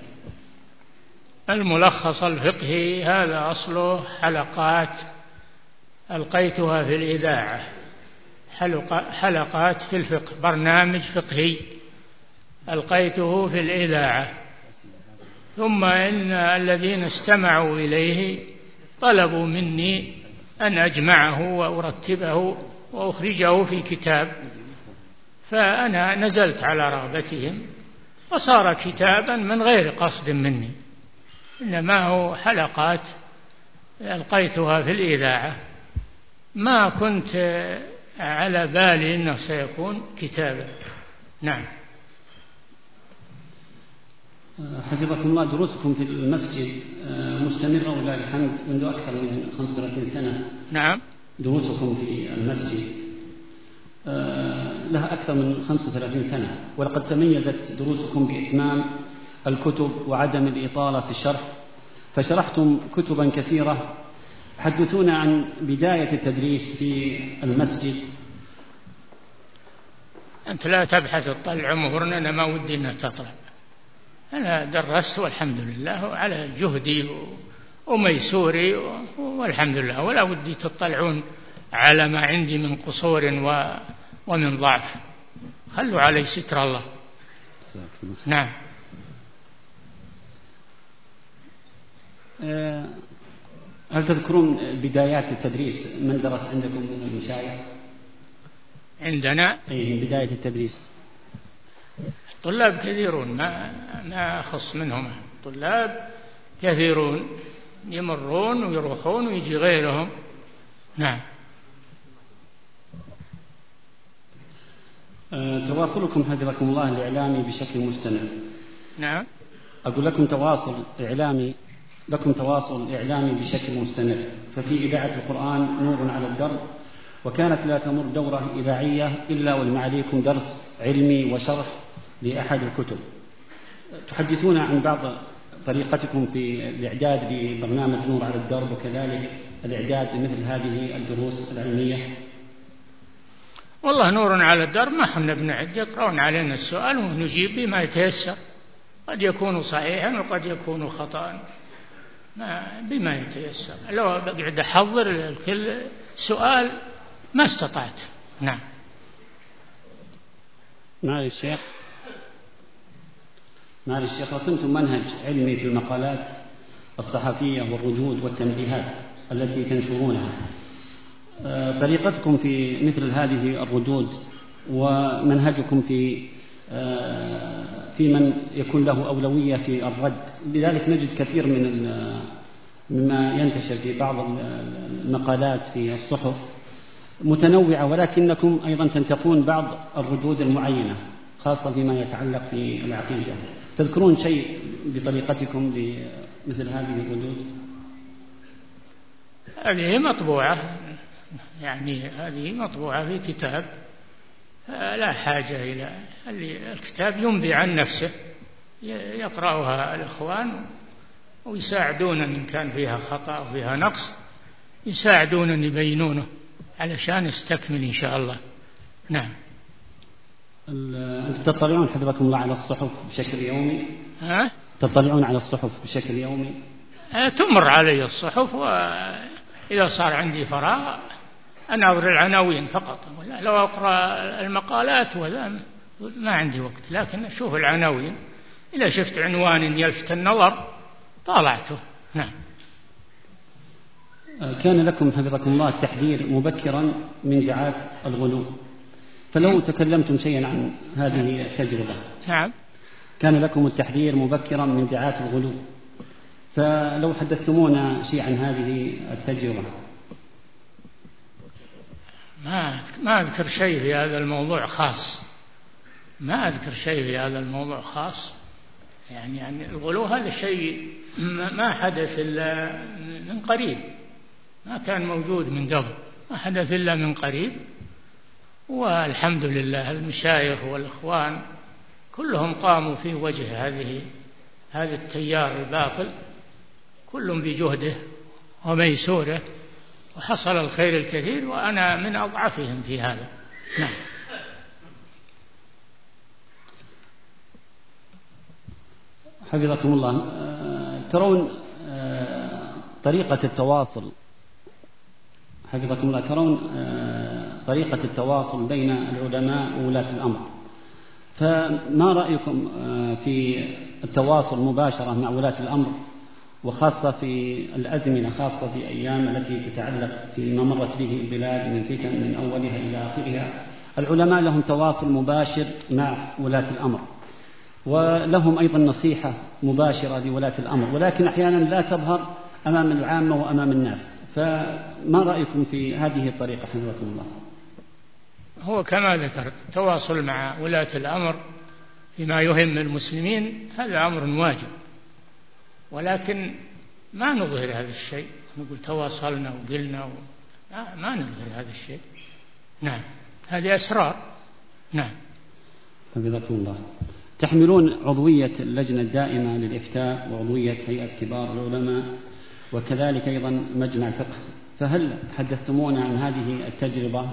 الملخص الفقهي هذا أصله حلقات ألقيتها في الإذاعة، حلقات في الفقه، برنامج فقهي ألقيته في الإذاعة، ثم إن الذين استمعوا إليه طلبوا مني أن أجمعه وأرتبه وأخرجه في كتاب، فأنا نزلت على رغبتهم وصار كتابا من غير قصد مني، إنما هو حلقات ألقيتها في الإذاعة، ما كنت على بالي أنه سيكون كتابا. نعم. حفظكم الله، دروسكم في المسجد مستمرة ولله الحمد منذ أكثر من 35 سنة. نعم. دروسكم في المسجد لها أكثر من 35 سنة، ولقد تميزت دروسكم بإتمام الكتب وعدم الإطالة في الشرح، فشرحتم كتبا كثيرة. حدثونا عن بداية التدريس في المسجد. أنت لا تبحث تطلع عمرنا، أنا ما ودي أنها تطلع، أنا درست والحمد لله على جهدي وميسوري والحمد لله، ولا ودي تطلعون على ما عندي من قصور ومن ضعف، خلوا علي ستر الله. نعم. هل تذكرون بدايات التدريس؟ من درس عندكم من المشايخ؟ عندنا من بداية التدريس طلاب كثيرون، ما أخص منهم، طلاب كثيرون يمرون ويروحون ويجي غيرهم. نعم. تواصلكم حفظكم الله الإعلامي بشكل مستمر. نعم. أقول لكم تواصل إعلامي بشكل مستمر، ففي إذاعة القرآن نور على الدرب، وكانت لا تمر دورة إذاعية إلا ولمعاليكم درس علمي وشرح لأحد الكتب. تحدثون عن بعض طريقتكم في الإعداد لبرنامج نور على الدرب، وكذلك الإعداد لمثل هذه الدروس العلمية. والله نور على الدرب ما حنا بنعد، يقرؤون علينا السؤال ونجيب بما يتيسر، قد يكون صحيحا وقد يكون خطأ، بما يتيسر. لو بقعد أحضر كل سؤال ما استطعت. نعم. معالي الشيخ، رسمتم منهج علمي في المقالات الصحفية والردود والتنبيهات التي تنشرونها. طريقتكم في مثل هذه الردود ومنهجكم في من يكون له أولوية في الرد، لذلك نجد كثير مما ينتشر في بعض المقالات في الصحف متنوعة، ولكنكم أيضا تنتقون بعض الردود المعينة خاصة فيما يتعلق في العقيدة. تذكرون شيء بطريقتكم لمثل هذه الردود؟ هذه مطبوعة، يعني هذه مطبوعة في كتاب، لا حاجة إلى الكتاب، ينبي عن نفسه، يقرأها الإخوان ويساعدون إن كان فيها خطأ أو فيها نقص، يساعدون أن يبينونه علشان استكمل إن شاء الله. نعم. أنتم تطلعون حفظكم الله على الصحف بشكل يومي؟ تطلعون على الصحف بشكل يومي؟ تمر علي الصحف، وإذا صار عندي فراغ أناظر العناوين فقط، لو أقرأ المقالات ولا ما عندي وقت، لكن أشوف العناوين، إذا شفت عنوان يلفت النظر طالعته. نعم. كان لكم حفظكم الله التحذير مبكرا من دعاة الغلو، فلو تكلمتم شيئا عن هذه التجربة. نعم. كان لكم التحذير مبكرا من دعاة الغلو، فلو حدثتمونا شيئا عن هذه التجربة. ما أذكر شيء في هذا الموضوع خاص، ما أذكر شيء في هذا الموضوع خاص. يعني الغلو هذا الشيء ما حدث إلا من قريب، ما كان موجود من قبل، ما حدث إلا من قريب. والحمد لله المشايخ والإخوان كلهم قاموا في وجه هذا التيار الباطل، كل بجهده وميسوره، وحصل الخير الكثير، وأنا من أضعفهم في هذا. نعم. حفظكم الله، ترون طريقة التواصل، حفظكم الله، ترون طريقة التواصل بين العلماء وولاة الأمر، فما رأيكم في التواصل مباشرة مع ولاة الأمر، وخاصة في الأزمنة، خاصة في أيام التي تتعلق فيما مرت به البلاد من فتن من أولها إلى آخرها؟ العلماء لهم تواصل مباشر مع ولاة الأمر، ولهم أيضا نصيحة مباشرة لولاة الأمر، ولكن أحيانا لا تظهر أمام العامة وأمام الناس، فما رأيكم في هذه الطريقة حفظكم الله؟ هو كما ذكرت، التواصل مع ولاة الأمر فيما يهم المسلمين هذا أمر واجب، ولكن ما نظهر هذا الشيء، نقول تواصلنا وقلنا ما نظهر هذا الشيء. نعم، هذه أسرار. نعم. حفظكم الله، تحملون عضوية اللجنة الدائمة للإفتاء وعضوية هيئة كبار العلماء وكذلك أيضا مجمع الفقه، فهل حدثتمونا عن هذه التجربة؟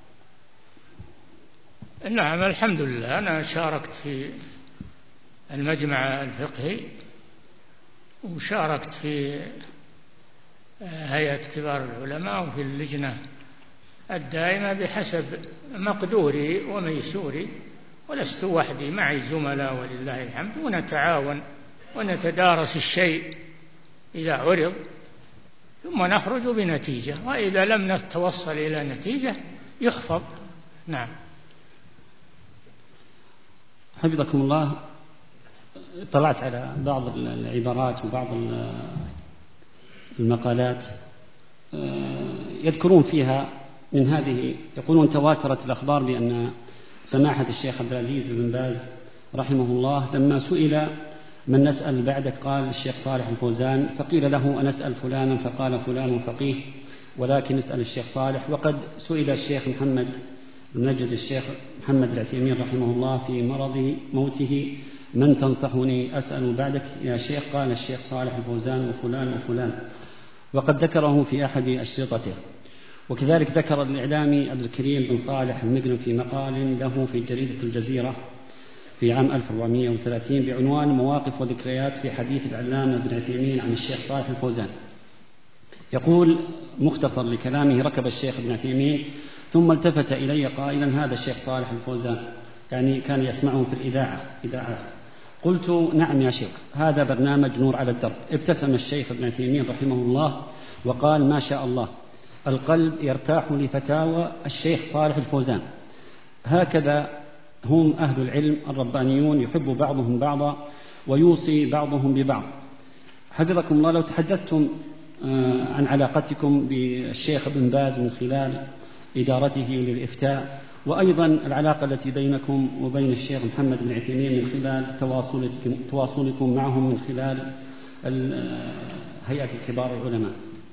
نعم الحمد لله، أنا شاركت في المجمع الفقهي، وشاركت في هيئة كبار العلماء، وفي اللجنة الدائمة بحسب مقدوري وميسوري، ولست وحدي، معي زملاء ولله الحمد، ونتعاون ونتدارس الشيء إذا عرض، ثم نخرج بنتيجة، وإذا لم نتوصل إلى نتيجة يحفظ. نعم. حفظكم الله، طلعت على بعض العبارات وبعض المقالات يذكرون فيها من هذه، يقولون تواترت الأخبار بأن سماحة الشيخ عبد العزيز بن باز رحمه الله لما سئل من نسأل بعدك قال الشيخ صالح الفوزان، فقيل له أنسأل فلانا فقال فلان فقيه ولكن اسأل الشيخ صالح. وقد سئل الشيخ محمد المنجد الشيخ محمد العثيمين رحمه الله في مرض موته من تنصحني أسأل بعدك يا شيخ؟ قال الشيخ صالح الفوزان وفلان وفلان، وقد ذكره في أحد أشرطته. وكذلك ذكر الإعلامي عبد الكريم بن صالح المقنم في مقال له في جريدة الجزيرة في عام 1430 بعنوان مواقف وذكريات في حديث العلامة ابن عثيمين عن الشيخ صالح الفوزان. يقول مختصر لكلامه: ركب الشيخ ابن عثيمين ثم التفت إلي قائلا هذا الشيخ صالح الفوزان، يعني كان يسمعهم في الإذاعة. قلت نعم يا شيخ، هذا برنامج نور على الدرب. ابتسم الشيخ ابن عثيمين رحمه الله وقال ما شاء الله، القلب يرتاح لفتاوى الشيخ صالح الفوزان، هكذا هم أهل العلم الربانيون، يحب بعضهم بعضا ويوصي بعضهم ببعض. حفظكم الله، لو تحدثتم عن علاقتكم بالشيخ ابن باز من خلال إدارته للإفتاء، وأيضا العلاقة التي بينكم وبين الشيخ محمد بن عثيمين من خلال تواصلكم معهم من خلال هيئة كبار العلماء.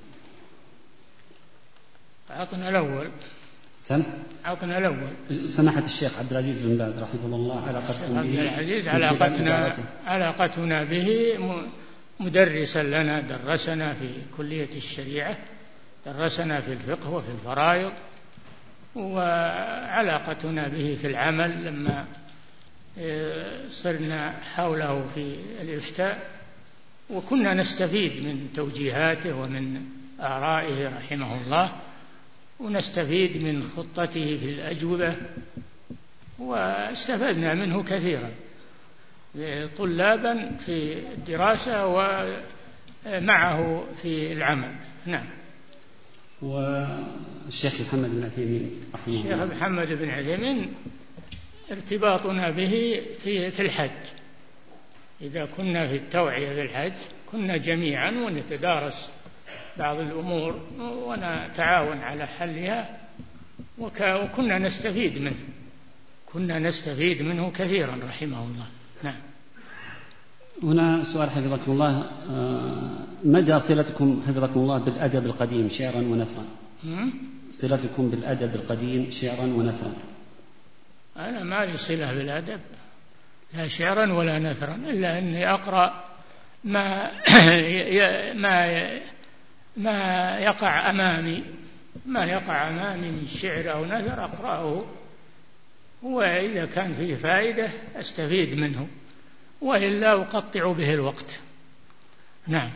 عطنا الأول. عطنا الأول. سماحة الشيخ عبد العزيز بن باز رحمه الله، علاقتكم به؟ عبد العزيز علاقتنا به مدرسا لنا، درسنا في كلية الشريعة، درسنا في الفقه وفي الفرائض، وعلاقتنا به في العمل لما صرنا حوله في الإفتاء، وكنا نستفيد من توجيهاته ومن آرائه رحمه الله، ونستفيد من خطته في الأجوبة، واستفدنا منه كثيرا طلابا في الدراسة ومعه في العمل. نعم. والشيخ محمد بن عثيمين رحمه الله. الشيخ محمد بن عثيمين ارتباطنا به في الحج، إذا كنا في التوعية في الحج كنا جميعا ونتدارس بعض الأمور ونتعاون على حلها، وكنا نستفيد منه كثيرا رحمه الله. نعم. هنا سؤال حفظكم الله، مدى صلتكم حفظكم الله بالأدب القديم شعرا ونثرا؟ صلتكم بالأدب القديم شعرا ونثرا؟ أنا ما لي صلة بالأدب لا شعرا ولا نثرا، إلا أني أقرأ ما يقع أمامي من شعر أو نثر أقرأه، وإذا كان فيه فائدة أستفيد منه، وإلا أقطع به الوقت. نعم.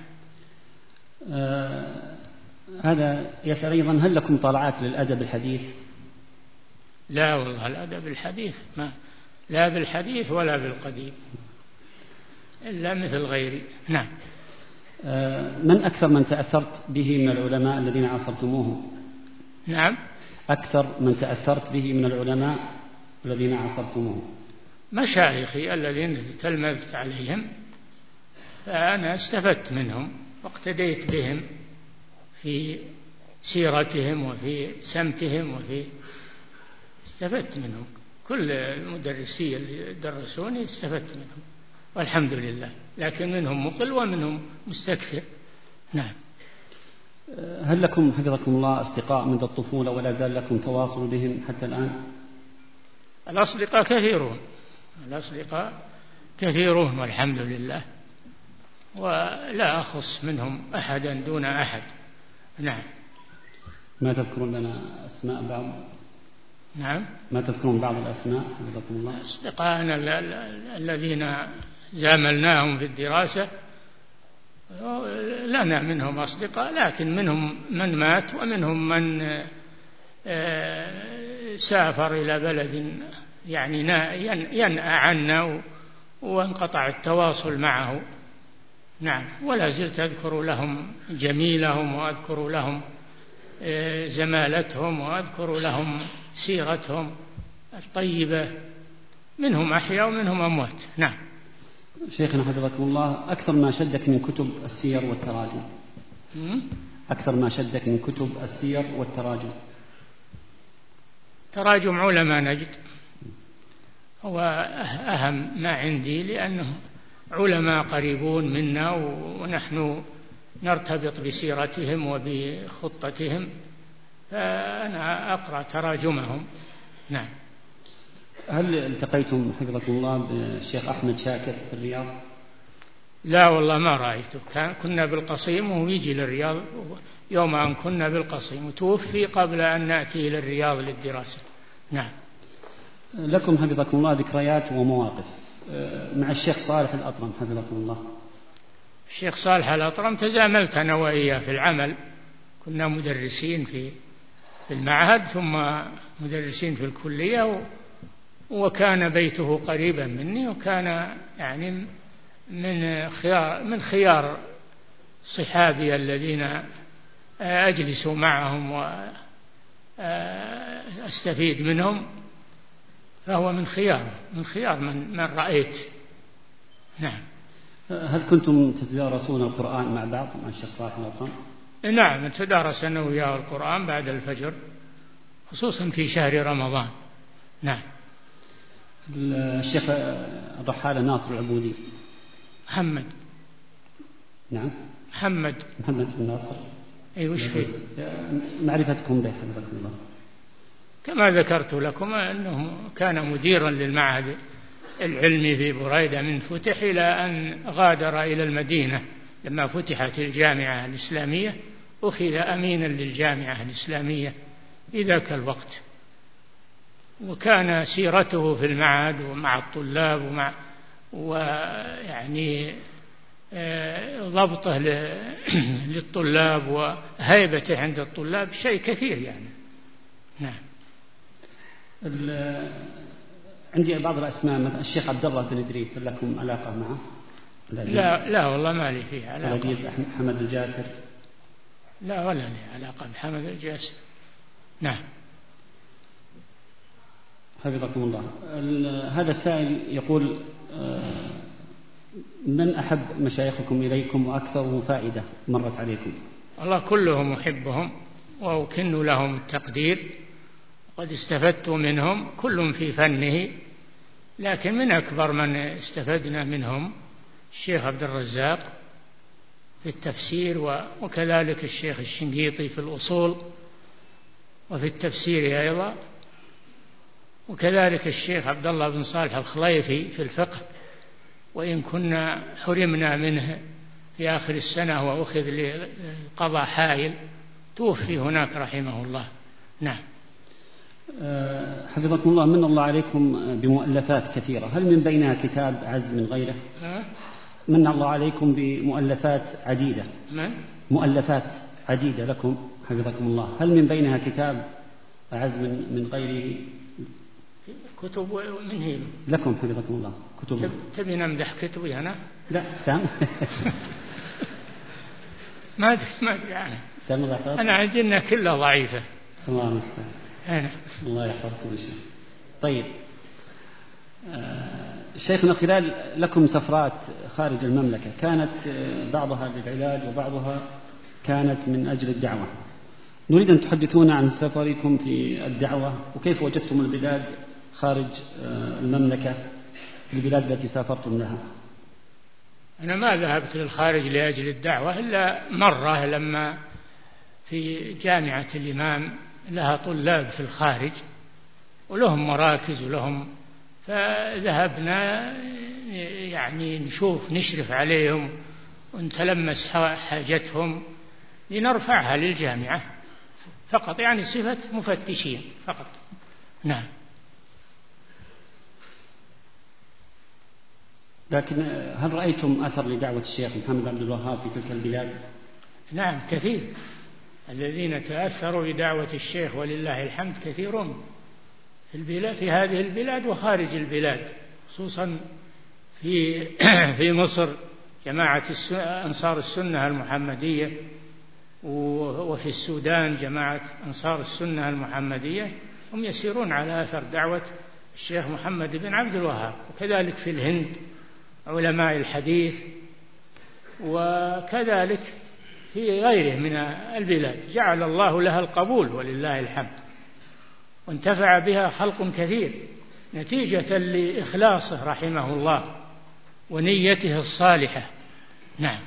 هذا يسأل أيضا، هل لكم طلعات للأدب الحديث؟ لا والله، الأدب الحديث لا بالحديث ولا بالقديم، إلا مثل غيري. نعم. من أكثر من تأثرت به من العلماء الذين عاصرتموهم؟ نعم. أكثر من تأثرت به من العلماء الذين عاصرتموهم؟ مشايخي الذين تلمذت عليهم، فأنا استفدت منهم واقتديت بهم في سيرتهم وفي سمتهم استفدت منهم. كل المدرسين اللي درسوني استفدت منهم والحمد لله، لكن منهم مقل ومنهم مستكثر. نعم. هل لكم حفظكم الله أصدقاء منذ الطفولة ولا زال لكم تواصل بهم حتى الآن؟ الأصدقاء كثيرون والحمد لله، ولا أخص منهم أحدا دون أحد. نعم. ما تذكرون لنا أسماء بعض؟ نعم. ما تذكرون بعض الأسماء حفظكم الله؟ أصدقائنا الذين زاملناهم في الدراسة لنا منهم أصدقاء، لكن منهم من مات ومنهم من سافر إلى بلد يعني ينأى عنا وانقطع التواصل معه. نعم. ولا زلت أذكر لهم جميلهم، وأذكر لهم زمالتهم، وأذكر لهم سيرتهم الطيبة، منهم أحياء ومنهم أموات. نعم. شيخنا حفظكم الله، أكثر ما شدك من كتب السير والتراجم؟ أكثر ما شدك من كتب السير والتراجم؟ تراجم علماء نجد هو أهم ما عندي، لأنه علماء قريبون منا ونحن نرتبط بسيرتهم وبخطتهم، فأنا أقرأ تراجمهم. نعم. هل التقيتم حفظكم الله بالشيخ أحمد شاكر في الرياض؟ لا والله ما رأيته، كنا بالقصيم وهو يجي للرياض يوم أن كنا بالقصيم، وتوفي قبل أن نأتي إلى الرياض للدراسة. نعم. لكم حفظكم الله ذكريات ومواقف مع الشيخ صالح الأطرم حفظكم الله؟ الشيخ صالح الأطرم تزاملت أنا وإياه في العمل، كنا مدرسين في المعهد ثم مدرسين في الكلية، وكان بيته قريبا مني، وكان يعني من خيار صحابي الذين أجلس معهم وأستفيد منهم، فهو من خيار من رأيت. نعم. هل كنتم تتدارسون القرآن مع بعض مع الشيخ صالح الأطرم؟ نعم، تدارس أنا وياه القرآن بعد الفجر، خصوصا في شهر رمضان. نعم. الشيخ الرحالة ناصر العبودي؟ محمد. نعم. محمد بن ناصر. أي وش فيه؟ معرفتكم به حفظكم الله؟ كما ذكرت لكم أنه كان مديرا للمعهد العلمي في بريدة من فتح إلى أن غادر إلى المدينة لما فتحت الجامعة الإسلامية، أخذ أمينا للجامعة الإسلامية في ذاك الوقت، وكان سيرته في المعهد ومع الطلاب ويعني ضبطه للطلاب وهيبته عند الطلاب شيء كثير يعني. نعم. عندي بعض الأسماء، مثلا الشيخ عبد الله بن إدريس، هل لكم علاقة معه؟ لا والله ما لي فيه علاقة. حمد الجاسر؟ لا ولا لي علاقة بحمد الجاسر. نعم. حفظكم الله. هذا السائل يقول من أحب مشايخكم إليكم وأكثره فائدة مرت عليكم؟ الله كلهم أحبهم وأكن لهم التقدير، قد استفدت منهم كل في فنه، لكن من أكبر من استفدنا منهم الشيخ عبد الرزاق في التفسير، وكذلك الشيخ الشنقيطي في الأصول وفي التفسير أيضا، وكذلك الشيخ عبد الله بن صالح الخليفي في الفقه، وإن كنا حرمنا منه في آخر السنة وأخذ لقضاء حائل، توفي هناك رحمه الله. نعم. حفظكم الله. من الله عليكم بمؤلفات كثيرة، هل من بينها كتاب أعز من غيره؟ من الله عليكم بمؤلفات عديدة. مؤلفات عديدة لكم حفظكم الله، هل من بينها كتاب أعز من غيره؟ كتب من هي لكم حفظكم الله كتب. تبي نمدح كتبي أنا؟ لا سام. ما أدري أنا عندنا كلها ضعيفة. الله المستعان. الله يحفظكم الشيخ. طيب شيخنا، خلال لكم سفرات خارج المملكة، كانت بعضها للعلاج وبعضها كانت من أجل الدعوة، نريد أن تحدثونا عن سفركم في الدعوة وكيف وجدتم البلاد خارج المملكة في البلاد التي سافرتم لها. أنا ما ذهبت للخارج لأجل الدعوة إلا مرة، لما في جامعة الإمام لها طلاب في الخارج ولهم مراكز ولهم، فذهبنا يعني نشرف عليهم ونتلمس حاجتهم لنرفعها للجامعة فقط، يعني صفة مفتشين فقط. نعم. لكن هل رأيتم أثر لدعوة الشيخ محمد عبد الوهاب في تلك البلاد؟ نعم كثير، الذين تأثروا بدعوة الشيخ ولله الحمد كثيرون في هذه البلاد وخارج البلاد، خصوصا في مصر جماعة أنصار السنة المحمدية، وفي السودان جماعة أنصار السنة المحمدية، هم يسيرون على أثر دعوة الشيخ محمد بن عبد الوهاب، وكذلك في الهند علماء الحديث، وكذلك في غيره من البلاد جعل الله لها القبول ولله الحمد، وانتفع بها خلق كثير نتيجة لإخلاصه رحمه الله ونيته الصالحة. نعم.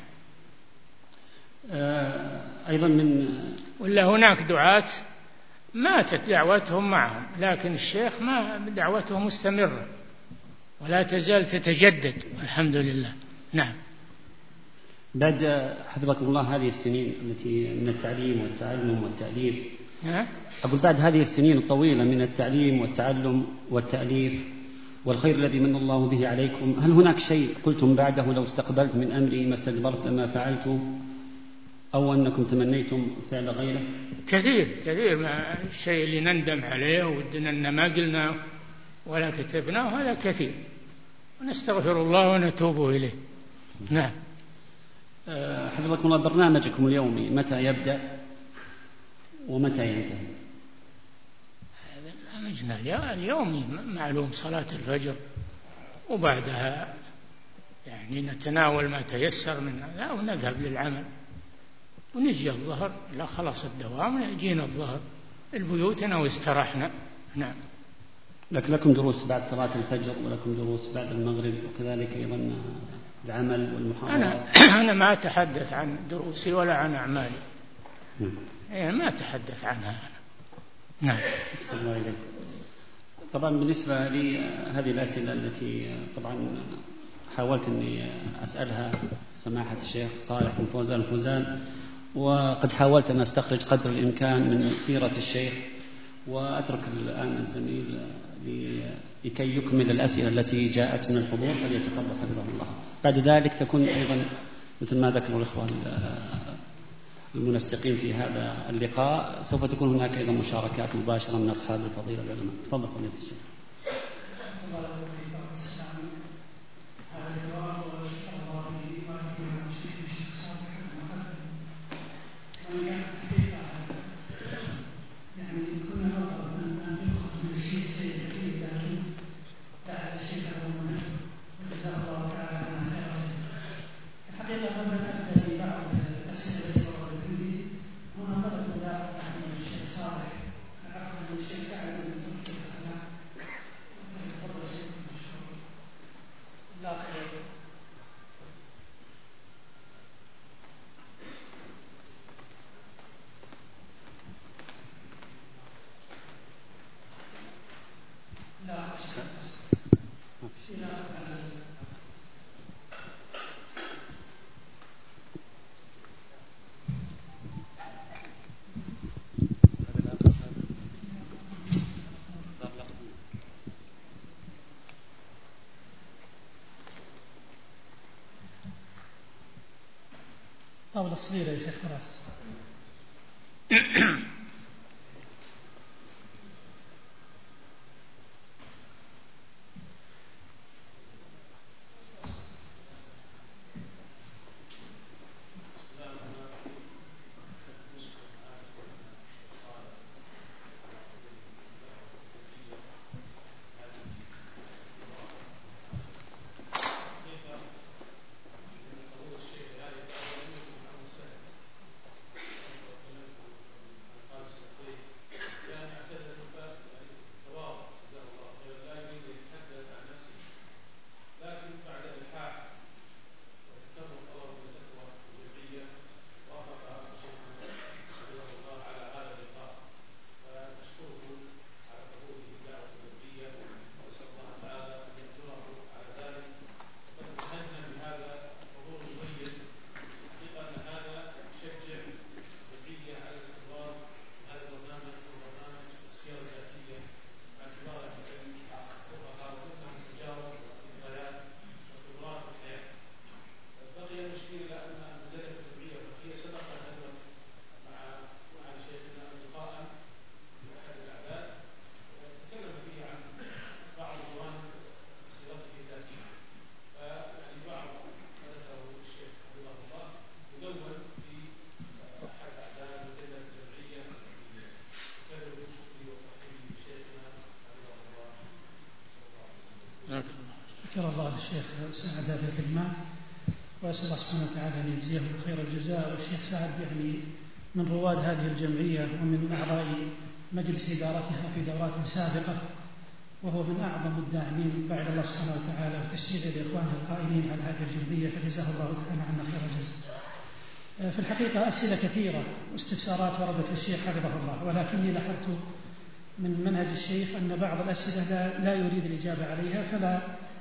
أيضا ولا هناك دعاة ماتت دعوتهم معهم، لكن الشيخ ما دعوته مستمرة ولا تزال تتجدد الحمد لله. نعم. بعد حفظكم الله هذه السنين التي من التعليم والتعلم والتأليف، أقول بعد هذه السنين الطويلة من التعليم والتعلم والتأليف والخير الذي من الله به عليكم، هل هناك شيء قلتم بعده لو استقبلت من أمري ما استكبرت لما فعلت، أو أنكم تمنيتم فعل غيره؟ كثير ما الشيء اللي نندم عليه ودنا أن ما قلناه ولا كتبناه، هذا كثير، ونستغفر الله ونتوب إليه. نعم. حفظكم الله، برنامجكم اليومي متى يبدأ ومتى ينتهي؟ برنامجنا اليومي معلوم صلاة الفجر، وبعدها يعني نتناول ما تيسر من هذا ونذهب للعمل، ونجي الظهر لا خلاص الدوام نجينا الظهر البيوتنا واسترحنا. نعم. لكم دروس بعد صلاة الفجر ولكم دروس بعد المغرب، وكذلك أيضا العمل والمحاضرات. أنا ما أتحدث عن دروسي ولا عن أعمالي. يعني ما أتحدث عنها أنا. نعم. أحسن الله إليك. طبعا بالنسبة لي هذه الأسئلة التي طبعا حاولت أني أسألها سماحة الشيخ صالح بن فوزان الفوزان، وقد حاولت أن أستخرج قدر الإمكان من سيرة الشيخ، وأترك الآن الزميل لكي يكمل الأسئلة التي جاءت من الحضور، فليتفضل حفظه الله. بعد ذلك تكون أيضا مثل ما ذكروا الإخوان المنسقين في هذا اللقاء، سوف تكون هناك أيضا مشاركات مباشرة من أصحاب الفضيلة العلماء. تفضل فضيلة الشيخ. طاولة صغيرة يا شيخ فراس. شكر الله للشيخ سعد هذه الكلمات، وأسأل الله سبحانه وتعالى أن يجزيه خير الجزاء. والشيخ سعد يعني من رواد هذه الجمعية ومن أعضاء مجلس إدارتها في دورات سابقة، وهو من أعظم الداعمين بعد الله سبحانه وتعالى وتشجيع لإخوانه القائمين على هذه الجمعية، فجزاه الله تعالى عنا خير الجزاء. في الحقيقة أسئلة كثيرة واستفسارات وردت للشيخ حفظه الله، ولكني لاحظت من منهج الشيخ أن بعض الأسئلة لا يريد الإجابة عليها، فلا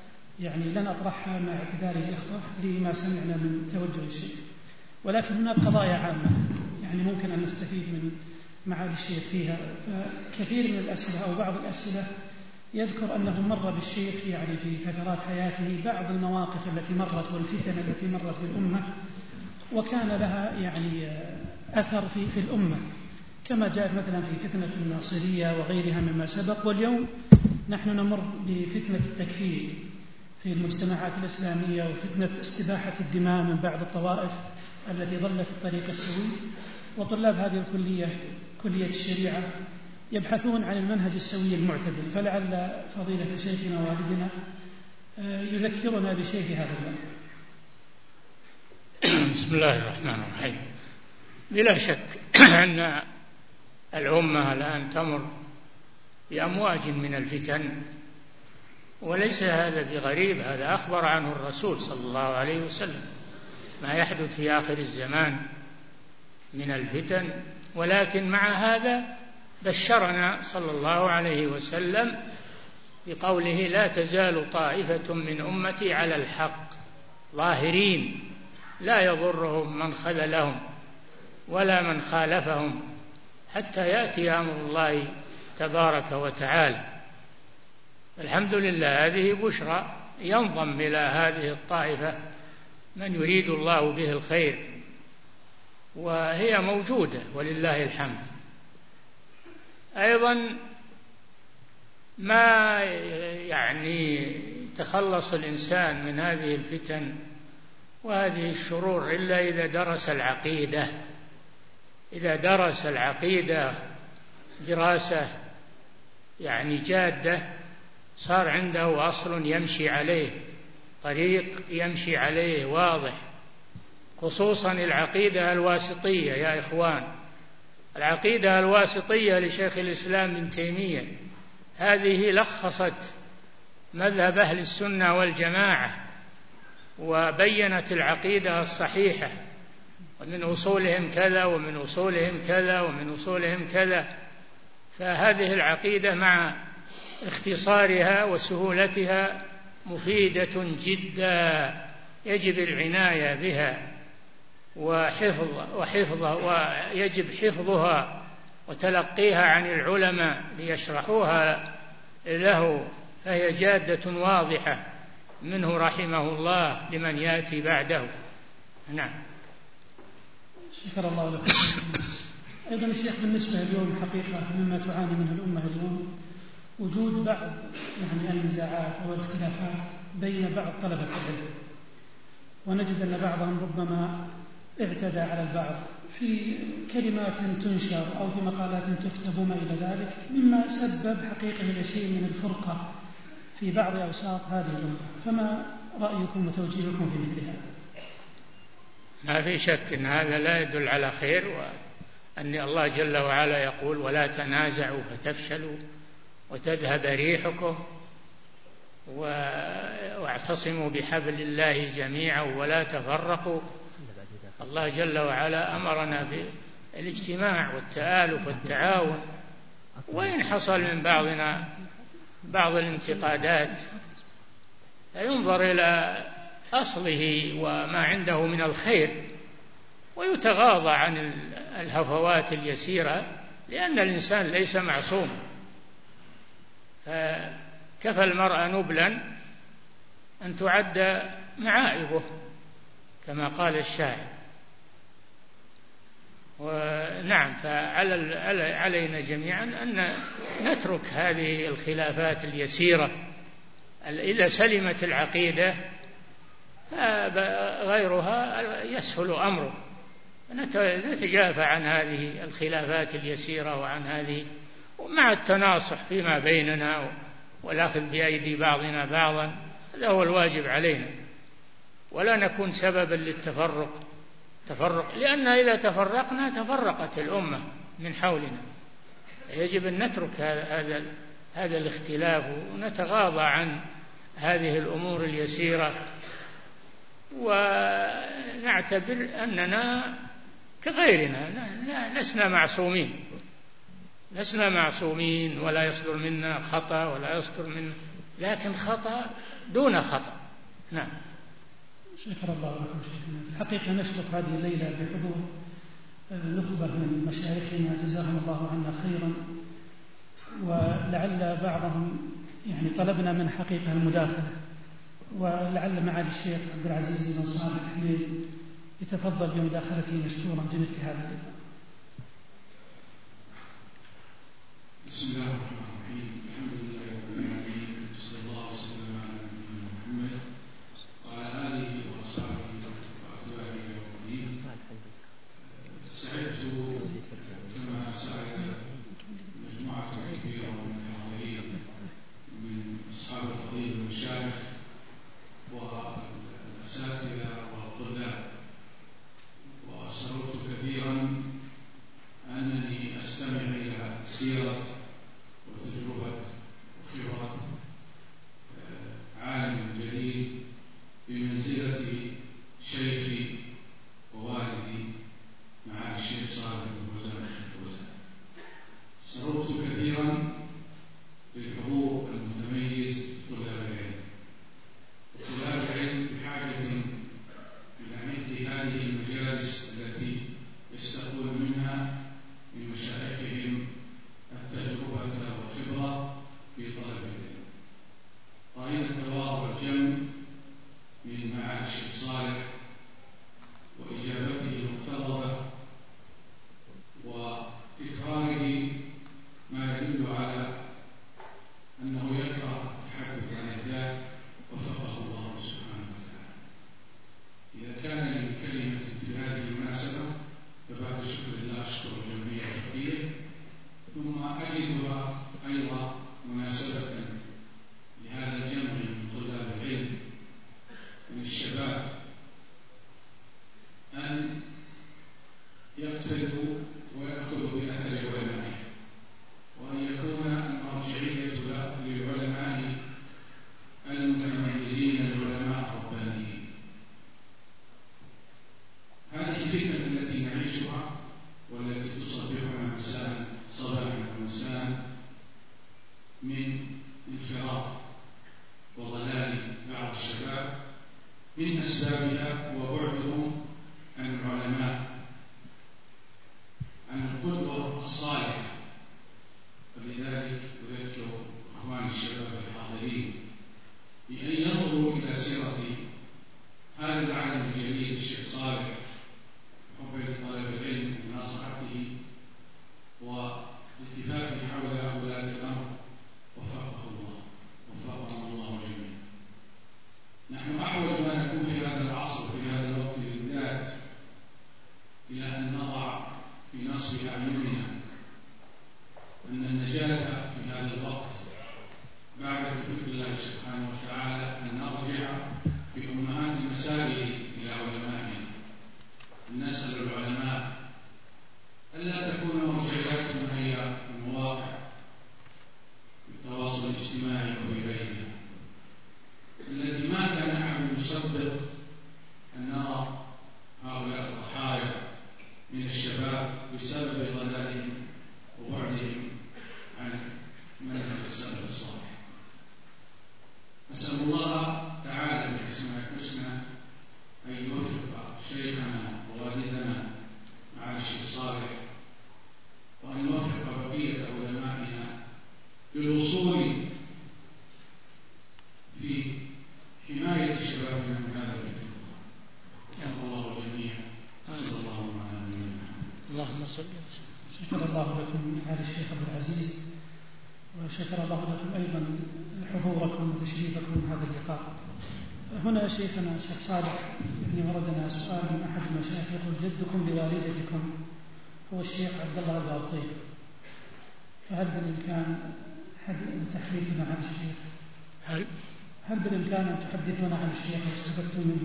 لن أطرحها مع اعتذار الإخوة لما سمعنا من توجه الشيخ. ولكن هناك قضايا عامة ممكن أن نستفيد من معالي الشيخ فيها. فكثير من الأسئلة أو بعض الأسئلة يذكر أنه مر بالشيخ في فترات حياته بعض المواقف التي مرت والفتن التي مرت بالأمة، وكان لها أثر في الأمة، كما جاءت مثلا في فتنة الناصرية وغيرها مما سبق. واليوم نحن نمر بفتنة التكفير في المجتمعات الإسلامية، وفتنة استباحة الدماء من بعض الطوائف التي ضلت الطريق السوي. وطلاب هذه الكلية، كلية الشريعة، يبحثون عن المنهج السوي المعتدل، فلعل فضيلة شيخنا والدنا يذكرنا بشيء في هذا الباب. بسم الله الرحمن الرحيم. بلا شك أن الأمة الآن تمر بأمواج من الفتن، وليس هذا بغريب، هذا أخبر عنه الرسول صلى الله عليه وسلم ما يحدث في آخر الزمان من الفتن. ولكن مع هذا بشرنا صلى الله عليه وسلم بقوله: لا تزال طائفة من أمتي على الحق ظاهرين لا يضرهم من خذلهم ولا من خالفهم حتى يأتي أمر الله تبارك وتعالى. الحمد لله، هذه بشرى، ينضم إلى هذه الطائفة من يريد الله به الخير، وهي موجودة ولله الحمد. أيضا ما تخلص الإنسان من هذه الفتن وهذه الشرور إلا إذا درس العقيدة. إذا درس العقيدة دراسة جادة، صار عنده أصل يمشي عليه، طريق يمشي عليه واضح، خصوصا العقيدة الواسطية يا إخوان. العقيدة الواسطية لشيخ الإسلام ابن تيمية، هذه لخصت مذهب أهل السنة والجماعة، وبينت العقيدة الصحيحة، ومن أصولهم كذا ومن أصولهم كذا ومن أصولهم كذا. فهذه العقيدة مع اختصارها وسهولتها مفيدة جدا يجب العناية بها ويجب حفظها وتلقيها عن العلماء ليشرحوها له، فهي جادة واضحة منه رحمه الله لمن يأتي بعده. نعم. شكر الله لكم. أيضا الشيخ بالنسبة اليوم حقيقة مما تعاني منه الأمة اليوم وجود بعض النزاعات والاختلافات بين بعض طلبة العلم، ونجد أن بعضهم ربما اعتدى على البعض في كلمات تنشر أو في مقالات تكتب وما إلى ذلك، مما سبب حقيقة الشيء من الفرقة في بعض أوساط هذه الأمة. فما رأيكم وتوجيهكم في مثل هذا؟ ما في شك أن هذا لا يدل على خير، وأن الله جل وعلا يقول: ولا تنازعوا فتفشلوا وتذهب ريحكم واعتصموا بحبل الله جميعا ولا تفرقوا. الله جل وعلا أمرنا بالاجتماع والتآلف والتعاون، وإن حصل من بعضنا بعض الانتقادات فينظر إلى أصله وما عنده من الخير ويتغاضى عن الهفوات اليسيرة، لأن الإنسان ليس معصوم. فكفى المرء نبلا أن تعد معائبه كما قال الشاعر. ونعم، فعلينا جميعا أن نترك هذه الخلافات اليسيرة. إذا سلمت العقيدة غيرها يسهل أمره، نتجافى عن هذه الخلافات اليسيرة وعن هذه، ومع التناصح فيما بيننا والأخذ بأيدي بعضنا بعضا، هذا هو الواجب علينا، ولا نكون سببا للتفرق، لأن إذا تفرقنا تفرقت الأمة من حولنا. يجب أن نترك هذا الاختلاف ونتغاضى عن هذه الأمور اليسيرة، ونعتبر أننا كغيرنا، لسنا معصومين ولا يصدر منا خطأ ولا يصدر منا، لكن خطأ دون خطأ. نعم. شكر الله لكم شيخنا. في الحقيقة نشرف هذه الليلة بحضور نخبة من مشايخنا جزاهم الله عنا خيرا، ولعل بعضهم طلبنا من حقيقة المداخلة، ولعل معالي الشيخ عبد العزيز بن صالح يتفضل بمداخلته مشكورا بمثل هذا اللقاء. بسم الله الرحمن الرحيم. الحمد لله رب العالمين، صلى الله وسلم على نبينا محمد وعلى آله وأصحابه وأتباعه يوم الدين. سعدت كما سعد مجموعة كبيرة من الحاضرين من أصحاب الفضيلة والمشايخ والأساتذة والطلاب، وسررت كثيرا أنني أستمع إلى سيرة وتجربة وخبرة عالم جليل بمنزلة شيخي ووالدي معالي الشيخ صالح بن فوزان. سررت كثيرا بالحضور المتميز لطلاب العلم. طلاب العلم بحاجة إلى مثل هذه المجالس التي يستقون منها من مشايخهم التلاميذ من أسبابها هو بعدهم عن العلماء، عن القدوة الصالحة. ولذلك أذكر إخواني الشباب الحاضرين بأن ينظروا إلى سيرة هذا العالم الجليل الشيخ صالح، حبه لطلب العلم ونصحته والالتفاف حول ولاة الأمر، وفقهم الله جميعا. نحن أحوج ما نكون في هذا العصر وفي هذا الوقت بالذات إلى أن نضع في نصب أعيننا أن النجاة في هذا الوقت بعد توفيق الله سبحانه وتعالى أن نرجع بأمهات المسائل إلى علمائنا، أن نسأل العلماء، ألا تكون مرجعياتنا هي المواقع التواصل الاجتماعي وفي غيرها، التي ما كان أحد يصدق أن نرى هؤلاء الضحايا من الشباب بسبب ضلالهم وبعدهم عن منهج السلف الصالح. نسأل الله تعالى باسمه الحسنى أن يوفق شيخنا ووالدنا مع الشيخ صالح، وأن يوفق بقية علمائنا للوصول في حماية شبابنا من هذا الفتن. يا الله جميعا، صلى الله على نبينا محمد. اللهم صل وسلم. شكر الله لكم معالي الشيخ عبد العزيز، وشكر الله لكم أيضا حضوركم وتشريفكم هذا اللقاء. هنا شيخنا الشيخ صالح وردنا سؤال من أحد المشايخ يقول: جدكم بوالدتكم هو الشيخ عبد الله الغاطي، فهل بالإمكان أن تحدثنا عن الشيخ؟ هل بالإمكان أن تحدثنا عن الشيخ واستفدتم منه؟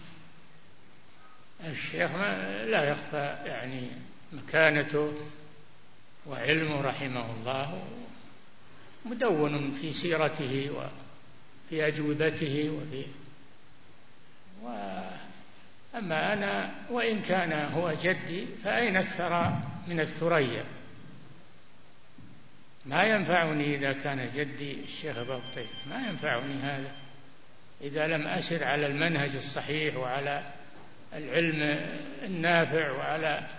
الشيخ لا يخفى يعني مكانته وعلمه رحمه الله مدون في سيرته وفي أجوبته أما أنا وإن كان هو جدي فأين الثرى من الثريا؟ ما ينفعني إذا كان جدي الشيخ بطيف، ما ينفعني هذا إذا لم أسر على المنهج الصحيح وعلى العلم النافع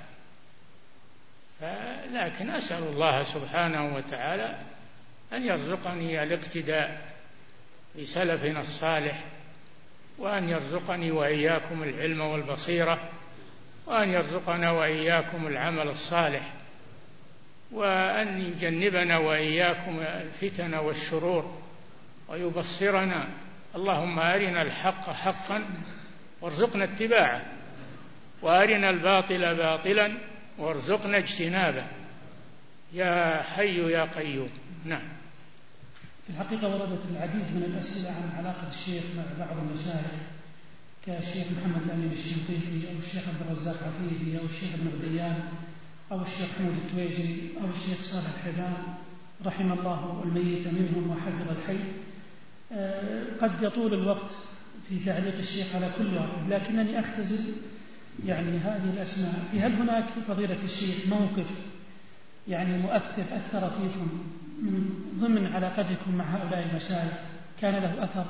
لكن أسأل الله سبحانه وتعالى أن يرزقني الاقتداء بسلفنا الصالح، وأن يرزقني وإياكم العلم والبصيرة، وأن يرزقنا وإياكم العمل الصالح، وأن يجنبنا وإياكم الفتن والشرور ويبصرنا. اللهم أرنا الحق حقا وارزقنا اتباعه، وأرنا الباطل باطلا وارزقنا اجتنابه، يا حي يا قيوم. نعم. في الحقيقة وردت العديد من الأسئلة عن علاقة الشيخ مع بعض المشايخ كالشيخ محمد الأمين الشنقيطي أو الشيخ عبد الرزاق عفيفي أو الشيخ ابن غديان أو الشيخ حمود التويجري أو الشيخ صالح الحيدان، رحم الله الميت منهم وحفظ الحي. قد يطول الوقت في تعليق الشيخ على كل واحد، لكنني أختزل يعني هذه الأسماء. هل هناك فضيلة الشيخ موقف يعني مؤثر أثر فيكم من ضمن علاقتكم مع هؤلاء المشايخ كان له أثر؟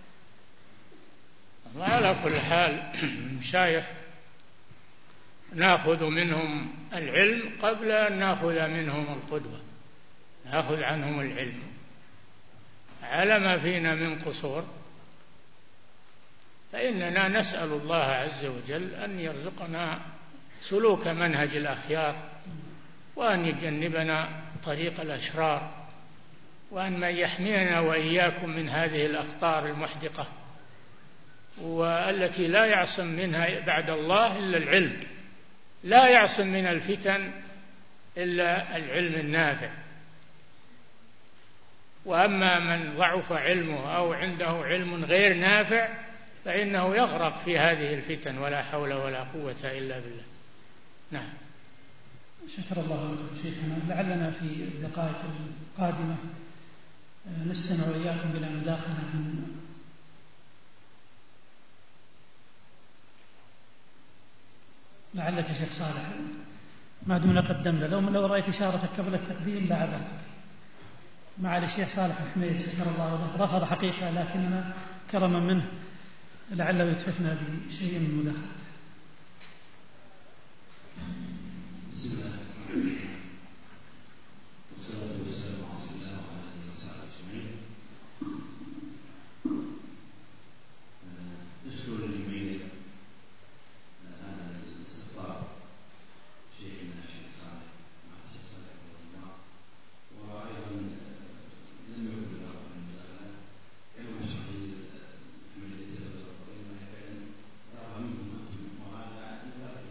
على كل حال المشايخ نأخذ منهم العلم قبل أن نأخذ منهم القدوة، نأخذ عنهم العلم على ما فينا من قصور، فإننا نسأل الله عز وجل أن يرزقنا سلوك منهج الأخيار، وأن يجنبنا طريق الأشرار، وأن يحمينا وإياكم من هذه الأخطار المحدقة والتي لا يعصم منها بعد الله إلا العلم، لا يعصم من الفتن إلا العلم النافع. وأما من ضعف علمه أو عنده علم غير نافع فإنه يغرق في هذه الفتن، ولا حول ولا قوة إلا بالله. نعم. شكر الله لكم شيخنا. لعلنا في الدقائق القادمة نستمع إياكم بلا مداخلة من لعلك يا شيخ صالح ما دمنا قدمنا، لو رأيت إشارتك قبل التقديم لعبرتك. معالي الشيخ صالح الحميد شكر الله له، رفض حقيقة لكننا كرما منه لعله يتحفنا بشيء من المداخلة. بسم الله الرحمن الرحيم، والصلاة والسلام على رسول الله وعلى آله وصحبه أجمعين. نشكر الجميع هذا الاستقطاب شيخنا الشيخ صالح مع الشيخ صالح رحمه الله، وأيضا لم يكن له المداخلة كما شرح محمد السبب الفضيل ما فعلا رغم منكم أنتم، وهذا يفرق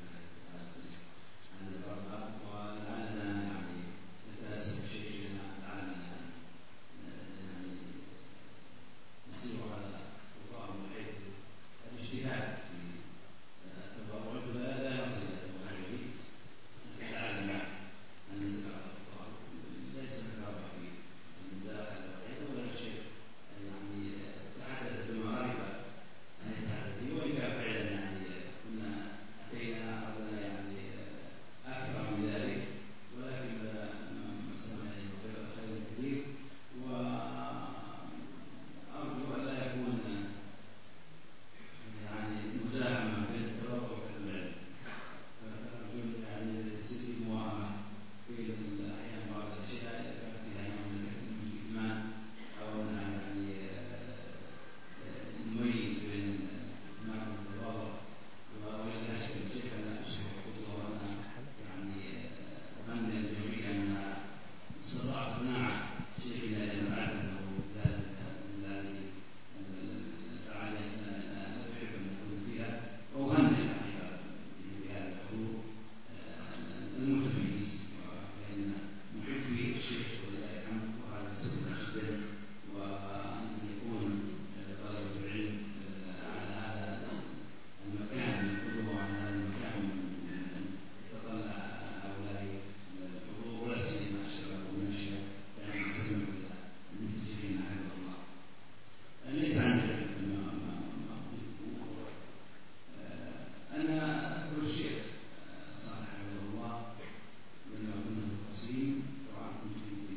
عن الرغبة، ولعلنا يعني نتأسف بشيخنا، لعلنا يعني نسير على خطاهم بحيث الاجتهاد في التبرع لا يصل إلى المعالي، لعلنا أن نسير على خطاهم. ليس هناك في المداخلة وحيدة ولا شيء يعني تحدث بمعرفة أن يتحدث فيه، وإن كان فعلا يعني كنا أتينا أردنا يعني أكثر من ذلك، ولكن ما سمعنا خير كثير، وأرجو أن لا يكون يعني مزاحمة بين التبرع وكتب العلم، فأرجو يعني يصير في موائمة في الأحيان بعض الأشياء إذا كانت فيها نوع من الكتمان، أو يعني نميز بين الكتمان والتواضع. وإذا أشكل شيء فلا أشكر خطوة، وأنا يعني أمني الجميع أن استطاع اقناع شيخنا لما أعلم أنه ذلك من هذه الفعاليات لا أحب أن نكون فيها، وأهنئ الحقيقة بهذا الحضور المتميز، لأن محبي الشيخ ولله الحمد، وهذا سبب جدا، وأن يكون طلبة العلم على هذا المكان يقولوا عن هذا المكان يتطلع هؤلاء الحضور، ولا سيما الشباب والنشأة، يعني نستمع إلى المنتجين حفظه الله. ليس عندي كما أنا أذكر الشيخ صالح حفظه الله لما كنا مختصين، طبعا كنت يمكن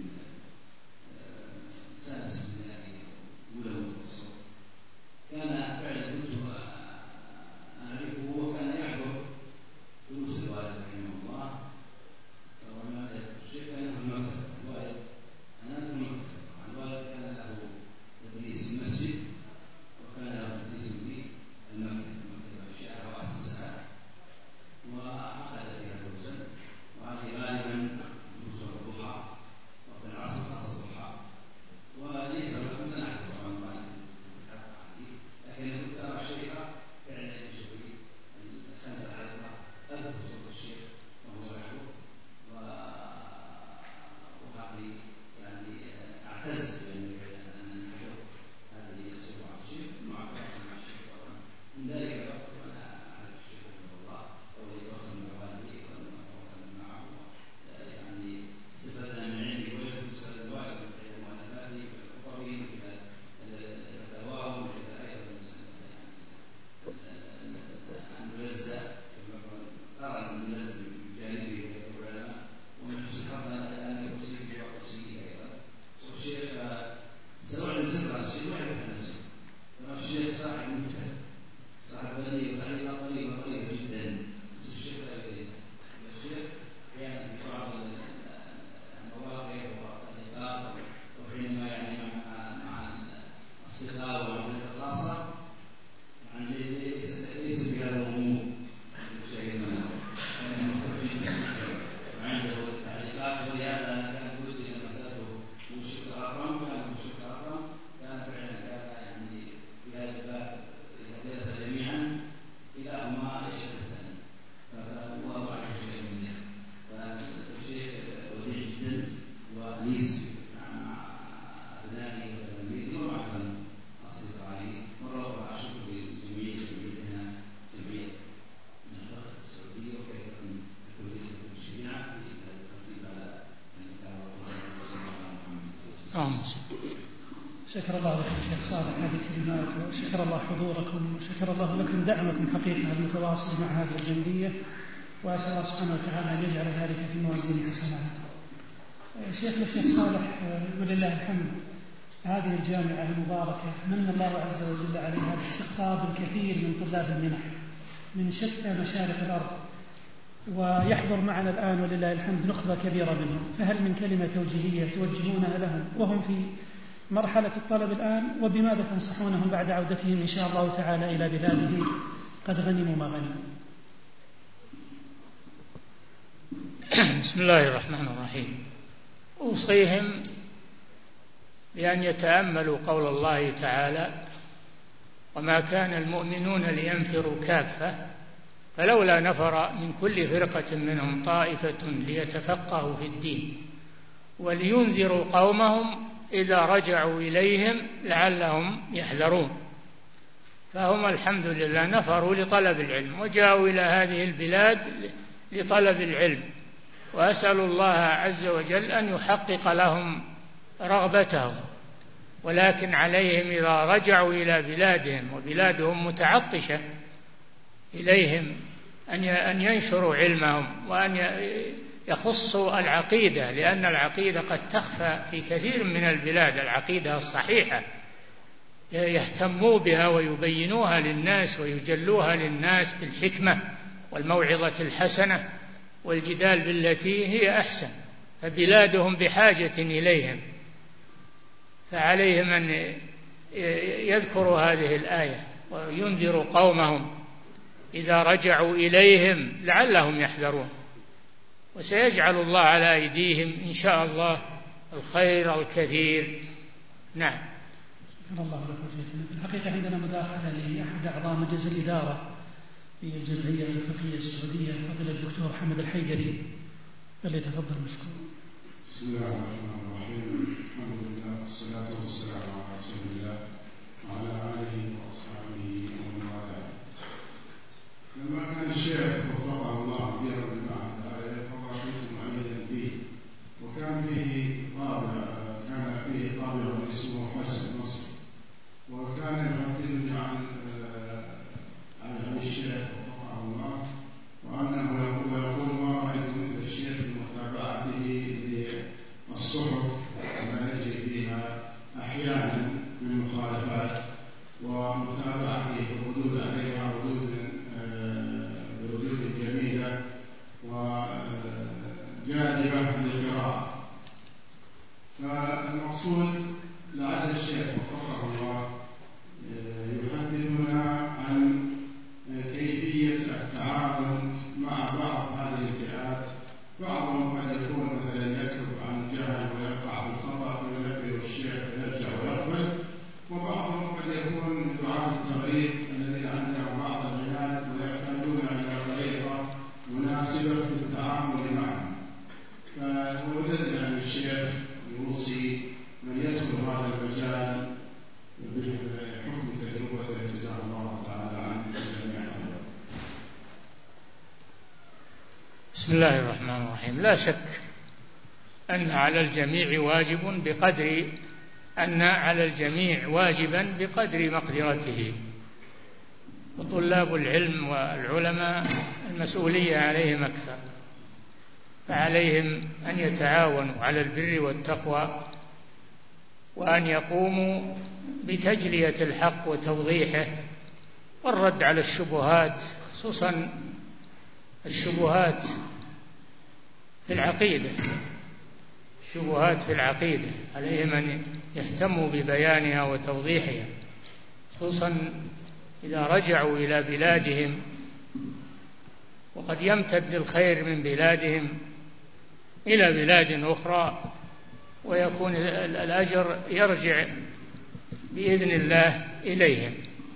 سادس ابتدائي أولى متوسط، كان فعلا كنت أعرفه وكان يحضر دروس الوالد رحمه الله. طبعا الشيخ كان يأخذ المكتب، الوالد أنا أذكر المكتب، الوالد كان له تدريس في المسجد، وكان له تدريس في المكتب الشيخ وأسسها وعقد فيها دروسا، وهذه غالبا دروس الضحى، وفي العصر عصر الضحى، وليس لكم أن أحضر عن الوالد لكن كنت أرى الشيخ فعلا يشبه خلف الحلقة، أذكر صوت الشيخ وهو يحضر، وهذه يعني أعتز بأن نحضر هذه الصورة عن الشيخ مع الشيخ. من ذلك الوقت وأنا أعرف الشيخ رحمه الله، أو يتواصل مع والدي وأتواصل معه، يعني استفدنا من علمه ويكون سبب واجب في مؤلفاته وخطبه وكذا فتاواه وكذا، أيضا الملزق كما قال الملزق بجانبه العلماء، ومن حسن حظنا أن يكسي وكسيه أيضا. والشيخ سواء سر الشيخ ما يعرف نفسه، الشيخ صاحب مجتهد، صاحب بلدي وتعليق طريقة جدا، بس الشيخ لا يريد. الشيخ أحيانا في بعض المواقف والتعليقات، وحينما يعني مع الأصدقاء والناس الخاصة يعني ليس بهذا الغموض الشيء كان مختلف جدا وعنده تعليقات، ولهذا كان ودي أن أسأله الشيخ أكرم، كان الشيخ أكرم كان فعلا يعني في هذا الباب إذا جلس جميعا كلاهما يشهد الثاني، فهو واحد شيء من ذلك. فالشيخ وديع جدا وأنيس مع أبنائه وتلاميذه ومع أصدقائه. مرة أخرى أشكر جميعنا جميع من الدولة السعودية وكثيرا من الكلية الشريعة في هذا الترتيب على الكتاب محمد. شكر الله لكم شيخ صالح هذه الكلمات، وشكر الله حضوركم، وشكر الله لكم دعمكم حقيقة المتواصل مع هذه الجمعية، وأسأل الله سبحانه وتعالى أن يجعل ذلك في موازين حسناتكم. شيخنا الشيخ صالح ولله الحمد هذه الجامعة المباركة من الله عز وجل عليها باستقطاب الكثير من طلاب المنح من شتى مشارق الأرض، ويحضر معنا الآن ولله الحمد نخبة كبيرة منهم، فهل من كلمة توجيهية توجهونها لهم وهم في مرحلة الطلب الآن، وبماذا تنصحونهم بعد عودتهم إن شاء الله تعالى إلى بلادهم قد غنموا ما غنموا؟ بسم الله الرحمن الرحيم. أوصيهم بأن يتأملوا قول الله تعالى: وما كان المؤمنون لينفروا كافة فلولا نفر من كل فرقة منهم طائفة ليتفقهوا في الدين ولينذروا قومهم إذا رجعوا إليهم لعلهم يحذرون. فهم الحمد لله نفروا لطلب العلم وجاءوا إلى هذه البلاد لطلب العلم، وأسأل الله عز وجل أن يحقق لهم رغبتهم، ولكن عليهم إذا رجعوا إلى بلادهم وبلادهم متعطشة إليهم أن ينشروا علمهم وأن يخصوا العقيدة، لأن العقيدة قد تخفى في كثير من البلاد، العقيدة الصحيحة يهتموا بها ويبينوها للناس ويجلوها للناس بالحكمة والموعظة الحسنة والجدال بالتي هي أحسن، فبلادهم بحاجة إليهم. فعليهم أن يذكروا هذه الآية وينذروا قومهم إذا رجعوا إليهم لعلهم يحذرون، وسيجعل الله على أيديهم إن شاء الله الخير الكثير. نعم. شكرا الله لكم شيخنا. في الحقيقة عندنا مداخلة لأحد أعضاء مجلس الإدارة في الجمعية الفقهية السعودية، فضيلة الدكتور حمد الحيدري، فليتفضل مشكورا. بسم الله الرحمن الرحيم. الحمد لله والصلاة والسلام على رسول الله وعلى آله وأصحابه ومن والاه. لما كان الشيخ وفقه الله مديرا للمعهد فقط كنت معيدا فيه، وكان فيه طابع اسمه حسن نصر، وكان يحدثني عن الشيخ وفقه الله، وأنه يقول ما رأيت مثل الشيخ بمتابعته للصحف وما يجري فيها أحيانا من مخالفات، ومتابعته بالردود عليها بردود جميلة وجاذبة للقراءة. فالمقصود لعل الشيخ وفقه الله يحدثنا عن كيفية التعامل مع بعض هذه الفئات. بعضهم قد يكون مثلا يكتب عن جهل ويقع بالخطأ وينبه الشيخ ويرجع ويقبل، وبعضهم قد يكون من دعاة التغريب الذين عندهم بعض العناد ويحتاجون إلى طريقة مناسبة في التعامل معهم. فوجدنا أن الشيخ يوصي من يدخل هذا المجال بحكم تجربته جزاه الله تعالى عن الجميع. بسم الله الرحمن الرحيم. لا شك أن على الجميع واجبا بقدر مقدرته، وطلاب العلم والعلماء المسؤولية عليهم أكثر، فعليهم أن يتعاونوا على البر والتقوى، وأن يقوموا بتجلية الحق وتوضيحه والرد على الشبهات، خصوصا الشبهات في العقيدة، عليهم أن يهتموا ببيانها وتوضيحها، خصوصا إذا رجعوا إلى بلادهم، وقد يمتد الخير من بلادهم إلى بلاد أخرى، ويكون الأجر يرجع بإذن الله إليهم.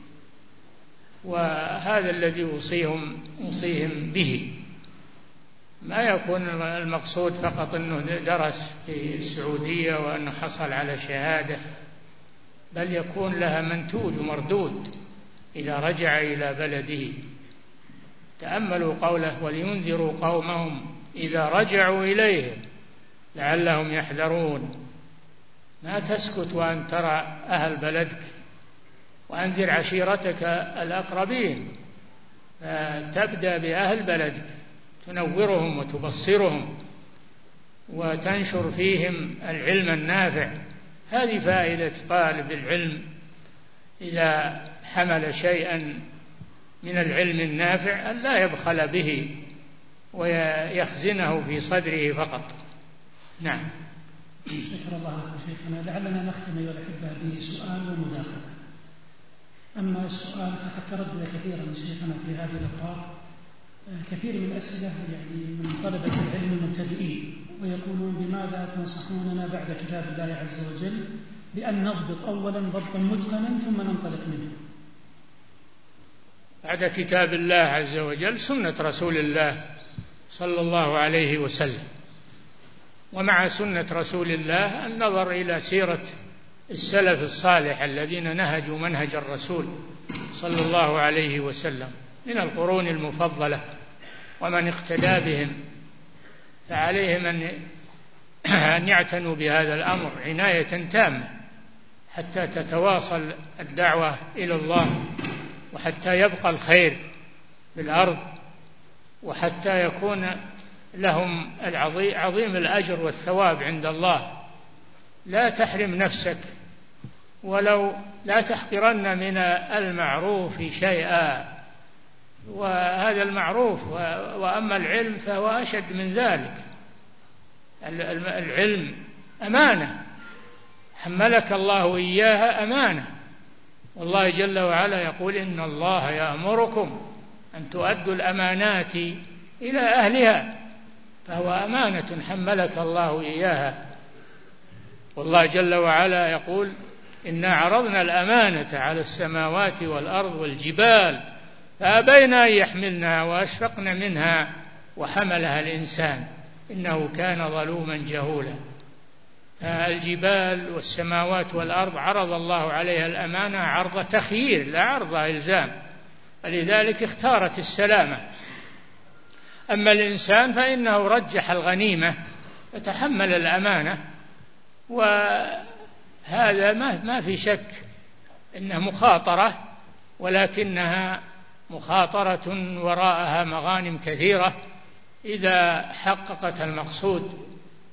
وهذا الذي أوصيهم به. ما يكون المقصود فقط أنه درس في السعودية وأنه حصل على شهادة، بل يكون لها منتوج ومردود إذا رجع إلى بلده. تأملوا قوله: ولينذروا قومهم إذا رجعوا إليهم لعلهم يحذرون. ما تسكت وأن ترى أهل بلدك، وأنذر عشيرتك الأقربين، تبدأ بأهل بلدك، تنورهم وتبصرهم وتنشر فيهم العلم النافع، هذه فائدة طالب العلم إذا حمل شيئا من العلم النافع أن لا يبخل به ويخزنه في صدره فقط. نعم. شكر الله لكم شيخنا. لعلنا نختم أيها الأحبة بسؤال ومداخلة. أما السؤال فقد تردد كثيرا شيخنا في هذه الأوقات كثير من الأسئلة يعني من طلبة العلم المبتدئين، ويقولون: بماذا تنصحوننا بعد كتاب الله عز وجل بأن نضبط أولا ضبطا متقنا ثم ننطلق منه؟ بعد كتاب الله عز وجل سنة رسول الله صلى الله عليه وسلم، ومع سنة رسول الله النظر إلى سيرة السلف الصالح الذين نهجوا منهج الرسول صلى الله عليه وسلم من القرون المفضلة ومن اقتدى بهم، فعليهم أن يعتنوا بهذا الأمر عناية تامة حتى تتواصل الدعوة إلى الله، وحتى يبقى الخير في الأرض، وحتى يكون لهم عظيم الأجر والثواب عند الله. لا تحرم نفسك، ولو لا تحقرن من المعروف شيئا، وهذا المعروف. وأما العلم فهو أشد من ذلك. العلم أمانة حملك الله إياها، أمانة، والله جل وعلا يقول: إن الله يأمركم أن تؤدوا الأمانات إلى أهلها، فهو أمانة حملك الله إياها. والله جل وعلا يقول: إنا عرضنا الأمانة على السماوات والأرض والجبال فأبين أن يحملنها وأشفقن منها وحملها الإنسان إنه كان ظلوما جهولا. الجبال والسماوات والأرض عرض الله عليها الأمانة عرض تخيير لا عرض إلزام، ولذلك اختارت السلامة. أما الإنسان فإنه رجح الغنيمة وتحمل الأمانة، وهذا ما في شك إنها مخاطرة، ولكنها مخاطرة وراءها مغانم كثيرة إذا حققت المقصود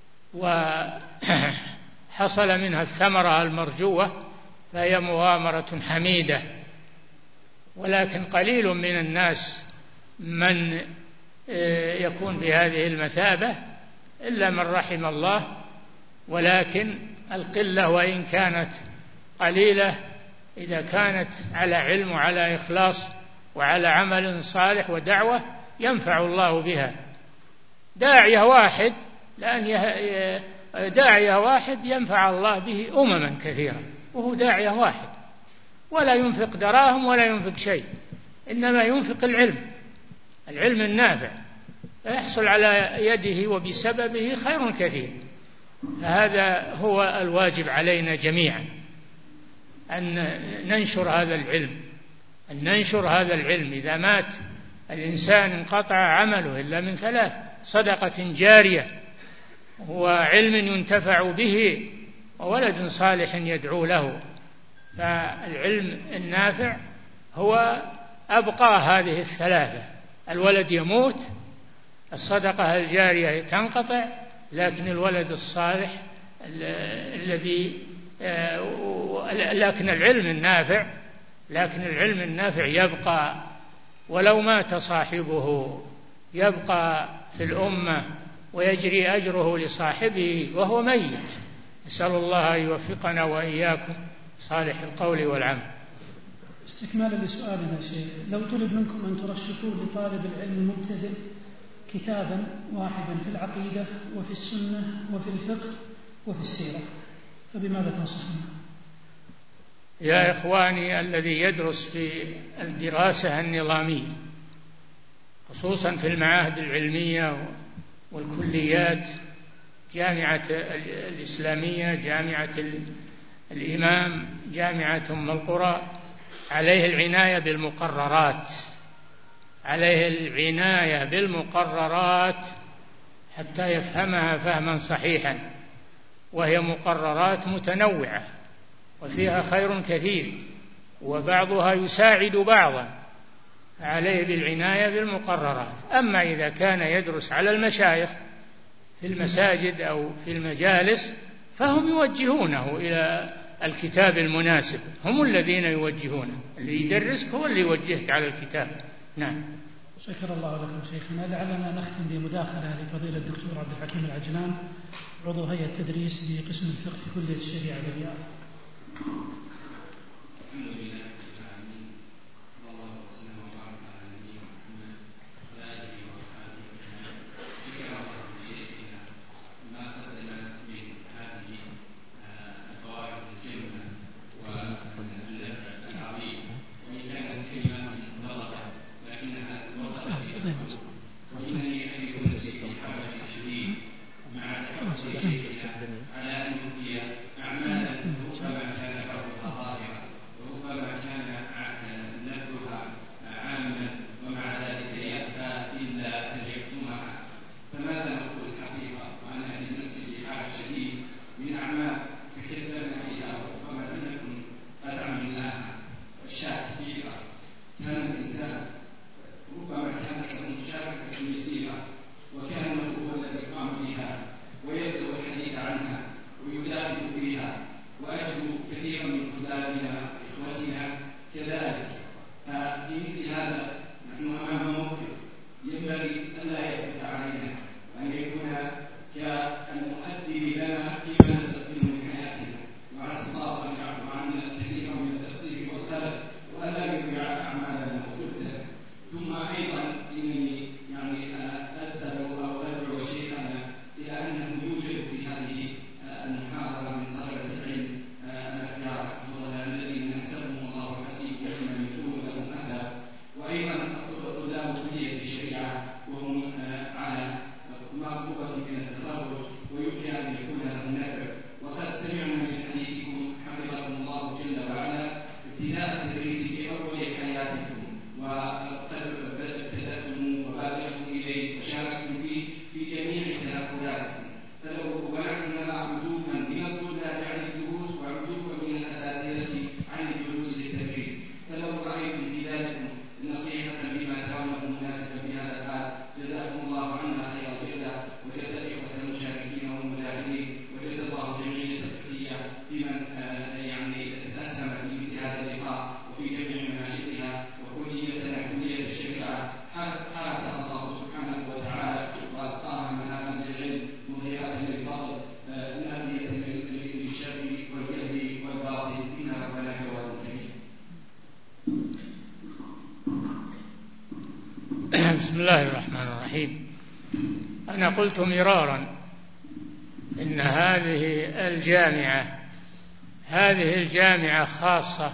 وحصل منها الثمرة المرجوة فهي مغامرة حميدة. ولكن قليل من الناس من يكون بهذه المثابة إلا من رحم الله، ولكن القلة وإن كانت قليلة إذا كانت على علم وعلى إخلاص وعلى عمل صالح ودعوة ينفع الله بها. داعية واحد ينفع الله به أمما كثيرة، وهو داعية واحد، ولا ينفق دراهم ولا ينفق شيء، إنما ينفق العلم النافع، فيحصل على يده وبسببه خير كثير. فهذا هو الواجب علينا جميعا، أن ننشر هذا العلم. إذا مات الإنسان انقطع عمله إلا من ثلاث: صدقة جارية، وعلم ينتفع به، وولد صالح يدعو له. فالعلم النافع هو أبقى هذه الثلاثة: الولد يموت، الصدقة الجارية تنقطع، لكن الولد الصالح لكن العلم النافع يبقى، ولو مات صاحبه يبقى في الأمة ويجري أجره لصاحبه وهو ميت. نسأل الله أن يوفقنا وإياكم صالح القول والعمل. استكمالا لسؤالنا شيخ، لو طلب منكم أن ترشحوا لطالب العلم المبتدئ كتابا واحدا في العقيدة وفي السنة وفي الفقه وفي السيرة، فبماذا تنصحون؟ يا إخواني، الذي يدرس في الدراسة النظامية خصوصا في المعاهد العلمية والكليات، جامعة الإسلامية، جامعة الإمام، جامعة أم القرى، عليه العناية بالمقررات حتى يفهمها فهما صحيحا، وهي مقررات متنوعة وفيها خير كثير، وبعضها يساعد بعضا، عليه بالعناية بالمقررات. أما إذا كان يدرس على المشايخ في المساجد أو في المجالس فهم يوجهونه إلى الكتاب المناسب، هم الذين يوجهونه، اللي يدرسك هو اللي يوجهك على الكتاب. نعم. شكر الله لكم شيخنا. لعلنا نختم بمداخلة لفضيلة الدكتور عبد الحكيم العجلان، عضو هيئة التدريس بقسم الفقه في كلية الشريعة بالرياض. بسم الله الرحمن الرحيم. أنا قلت مرارا إن هذه الجامعة خاصة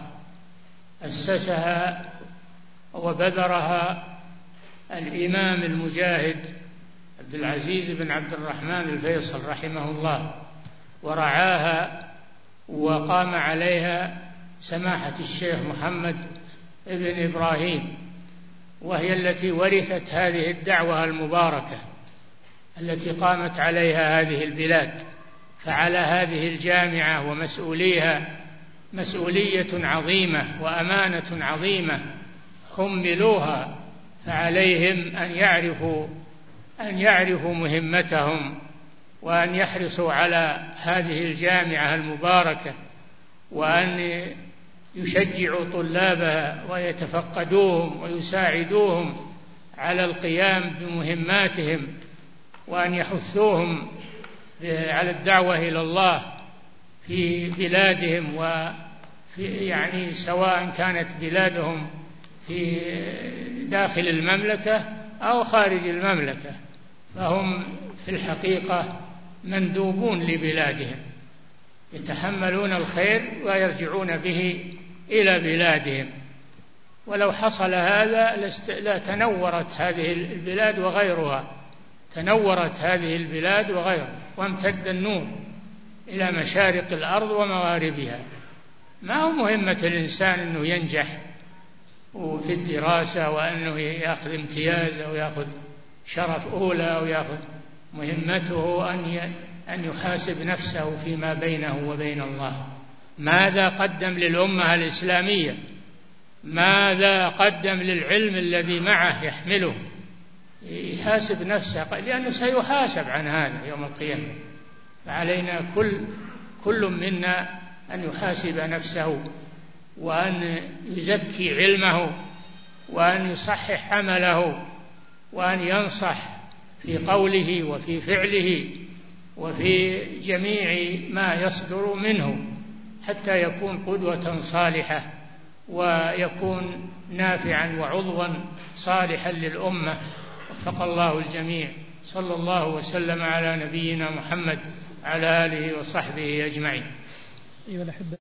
أسسها وبذرها الإمام المجاهد عبد العزيز بن عبد الرحمن الفيصل رحمه الله، ورعاها وقام عليها سماحة الشيخ محمد ابن إبراهيم، وهي التي ورثت هذه الدعوة المباركة التي قامت عليها هذه البلاد. فعلى هذه الجامعة ومسؤوليها مسؤولية عظيمة وأمانة عظيمة حملوها، فعليهم أن يعرفوا مهمتهم، وأن يحرصوا على هذه الجامعة المباركة، وأن يشجعوا طلابها ويتفقدوهم ويساعدوهم على القيام بمهماتهم، وأن يحثوهم على الدعوة إلى الله في بلادهم، وفي سواء كانت بلادهم في داخل المملكة أو خارج المملكة، فهم في الحقيقة مندوبون لبلادهم، يتحملون الخير ويرجعون به إلى بلادهم. ولو حصل هذا لتنورت هذه البلاد وغيرها، وامتد النور إلى مشارق الأرض ومغاربها. ما هو مهمة الإنسان أنه ينجح في الدراسة وأنه يأخذ امتياز أو يأخذ شرف أولى أو يأخذ، مهمته أن يحاسب نفسه فيما بينه وبين الله. ماذا قدم للأمة الإسلامية؟ ماذا قدم للعلم الذي معه يحمله؟ يحاسب نفسه، لأنه سيحاسب عن هذا يوم القيامة. فعلينا كل منا أن يحاسب نفسه وأن يزكي علمه وأن يصحح عمله وأن ينصح في قوله وفي فعله وفي جميع ما يصدر منه حتى يكون قدوة صالحة ويكون نافعا وعضوا صالحا للأمة. وفق الله الجميع. صلى الله وسلم على نبينا محمد على آله وصحبه أجمعين.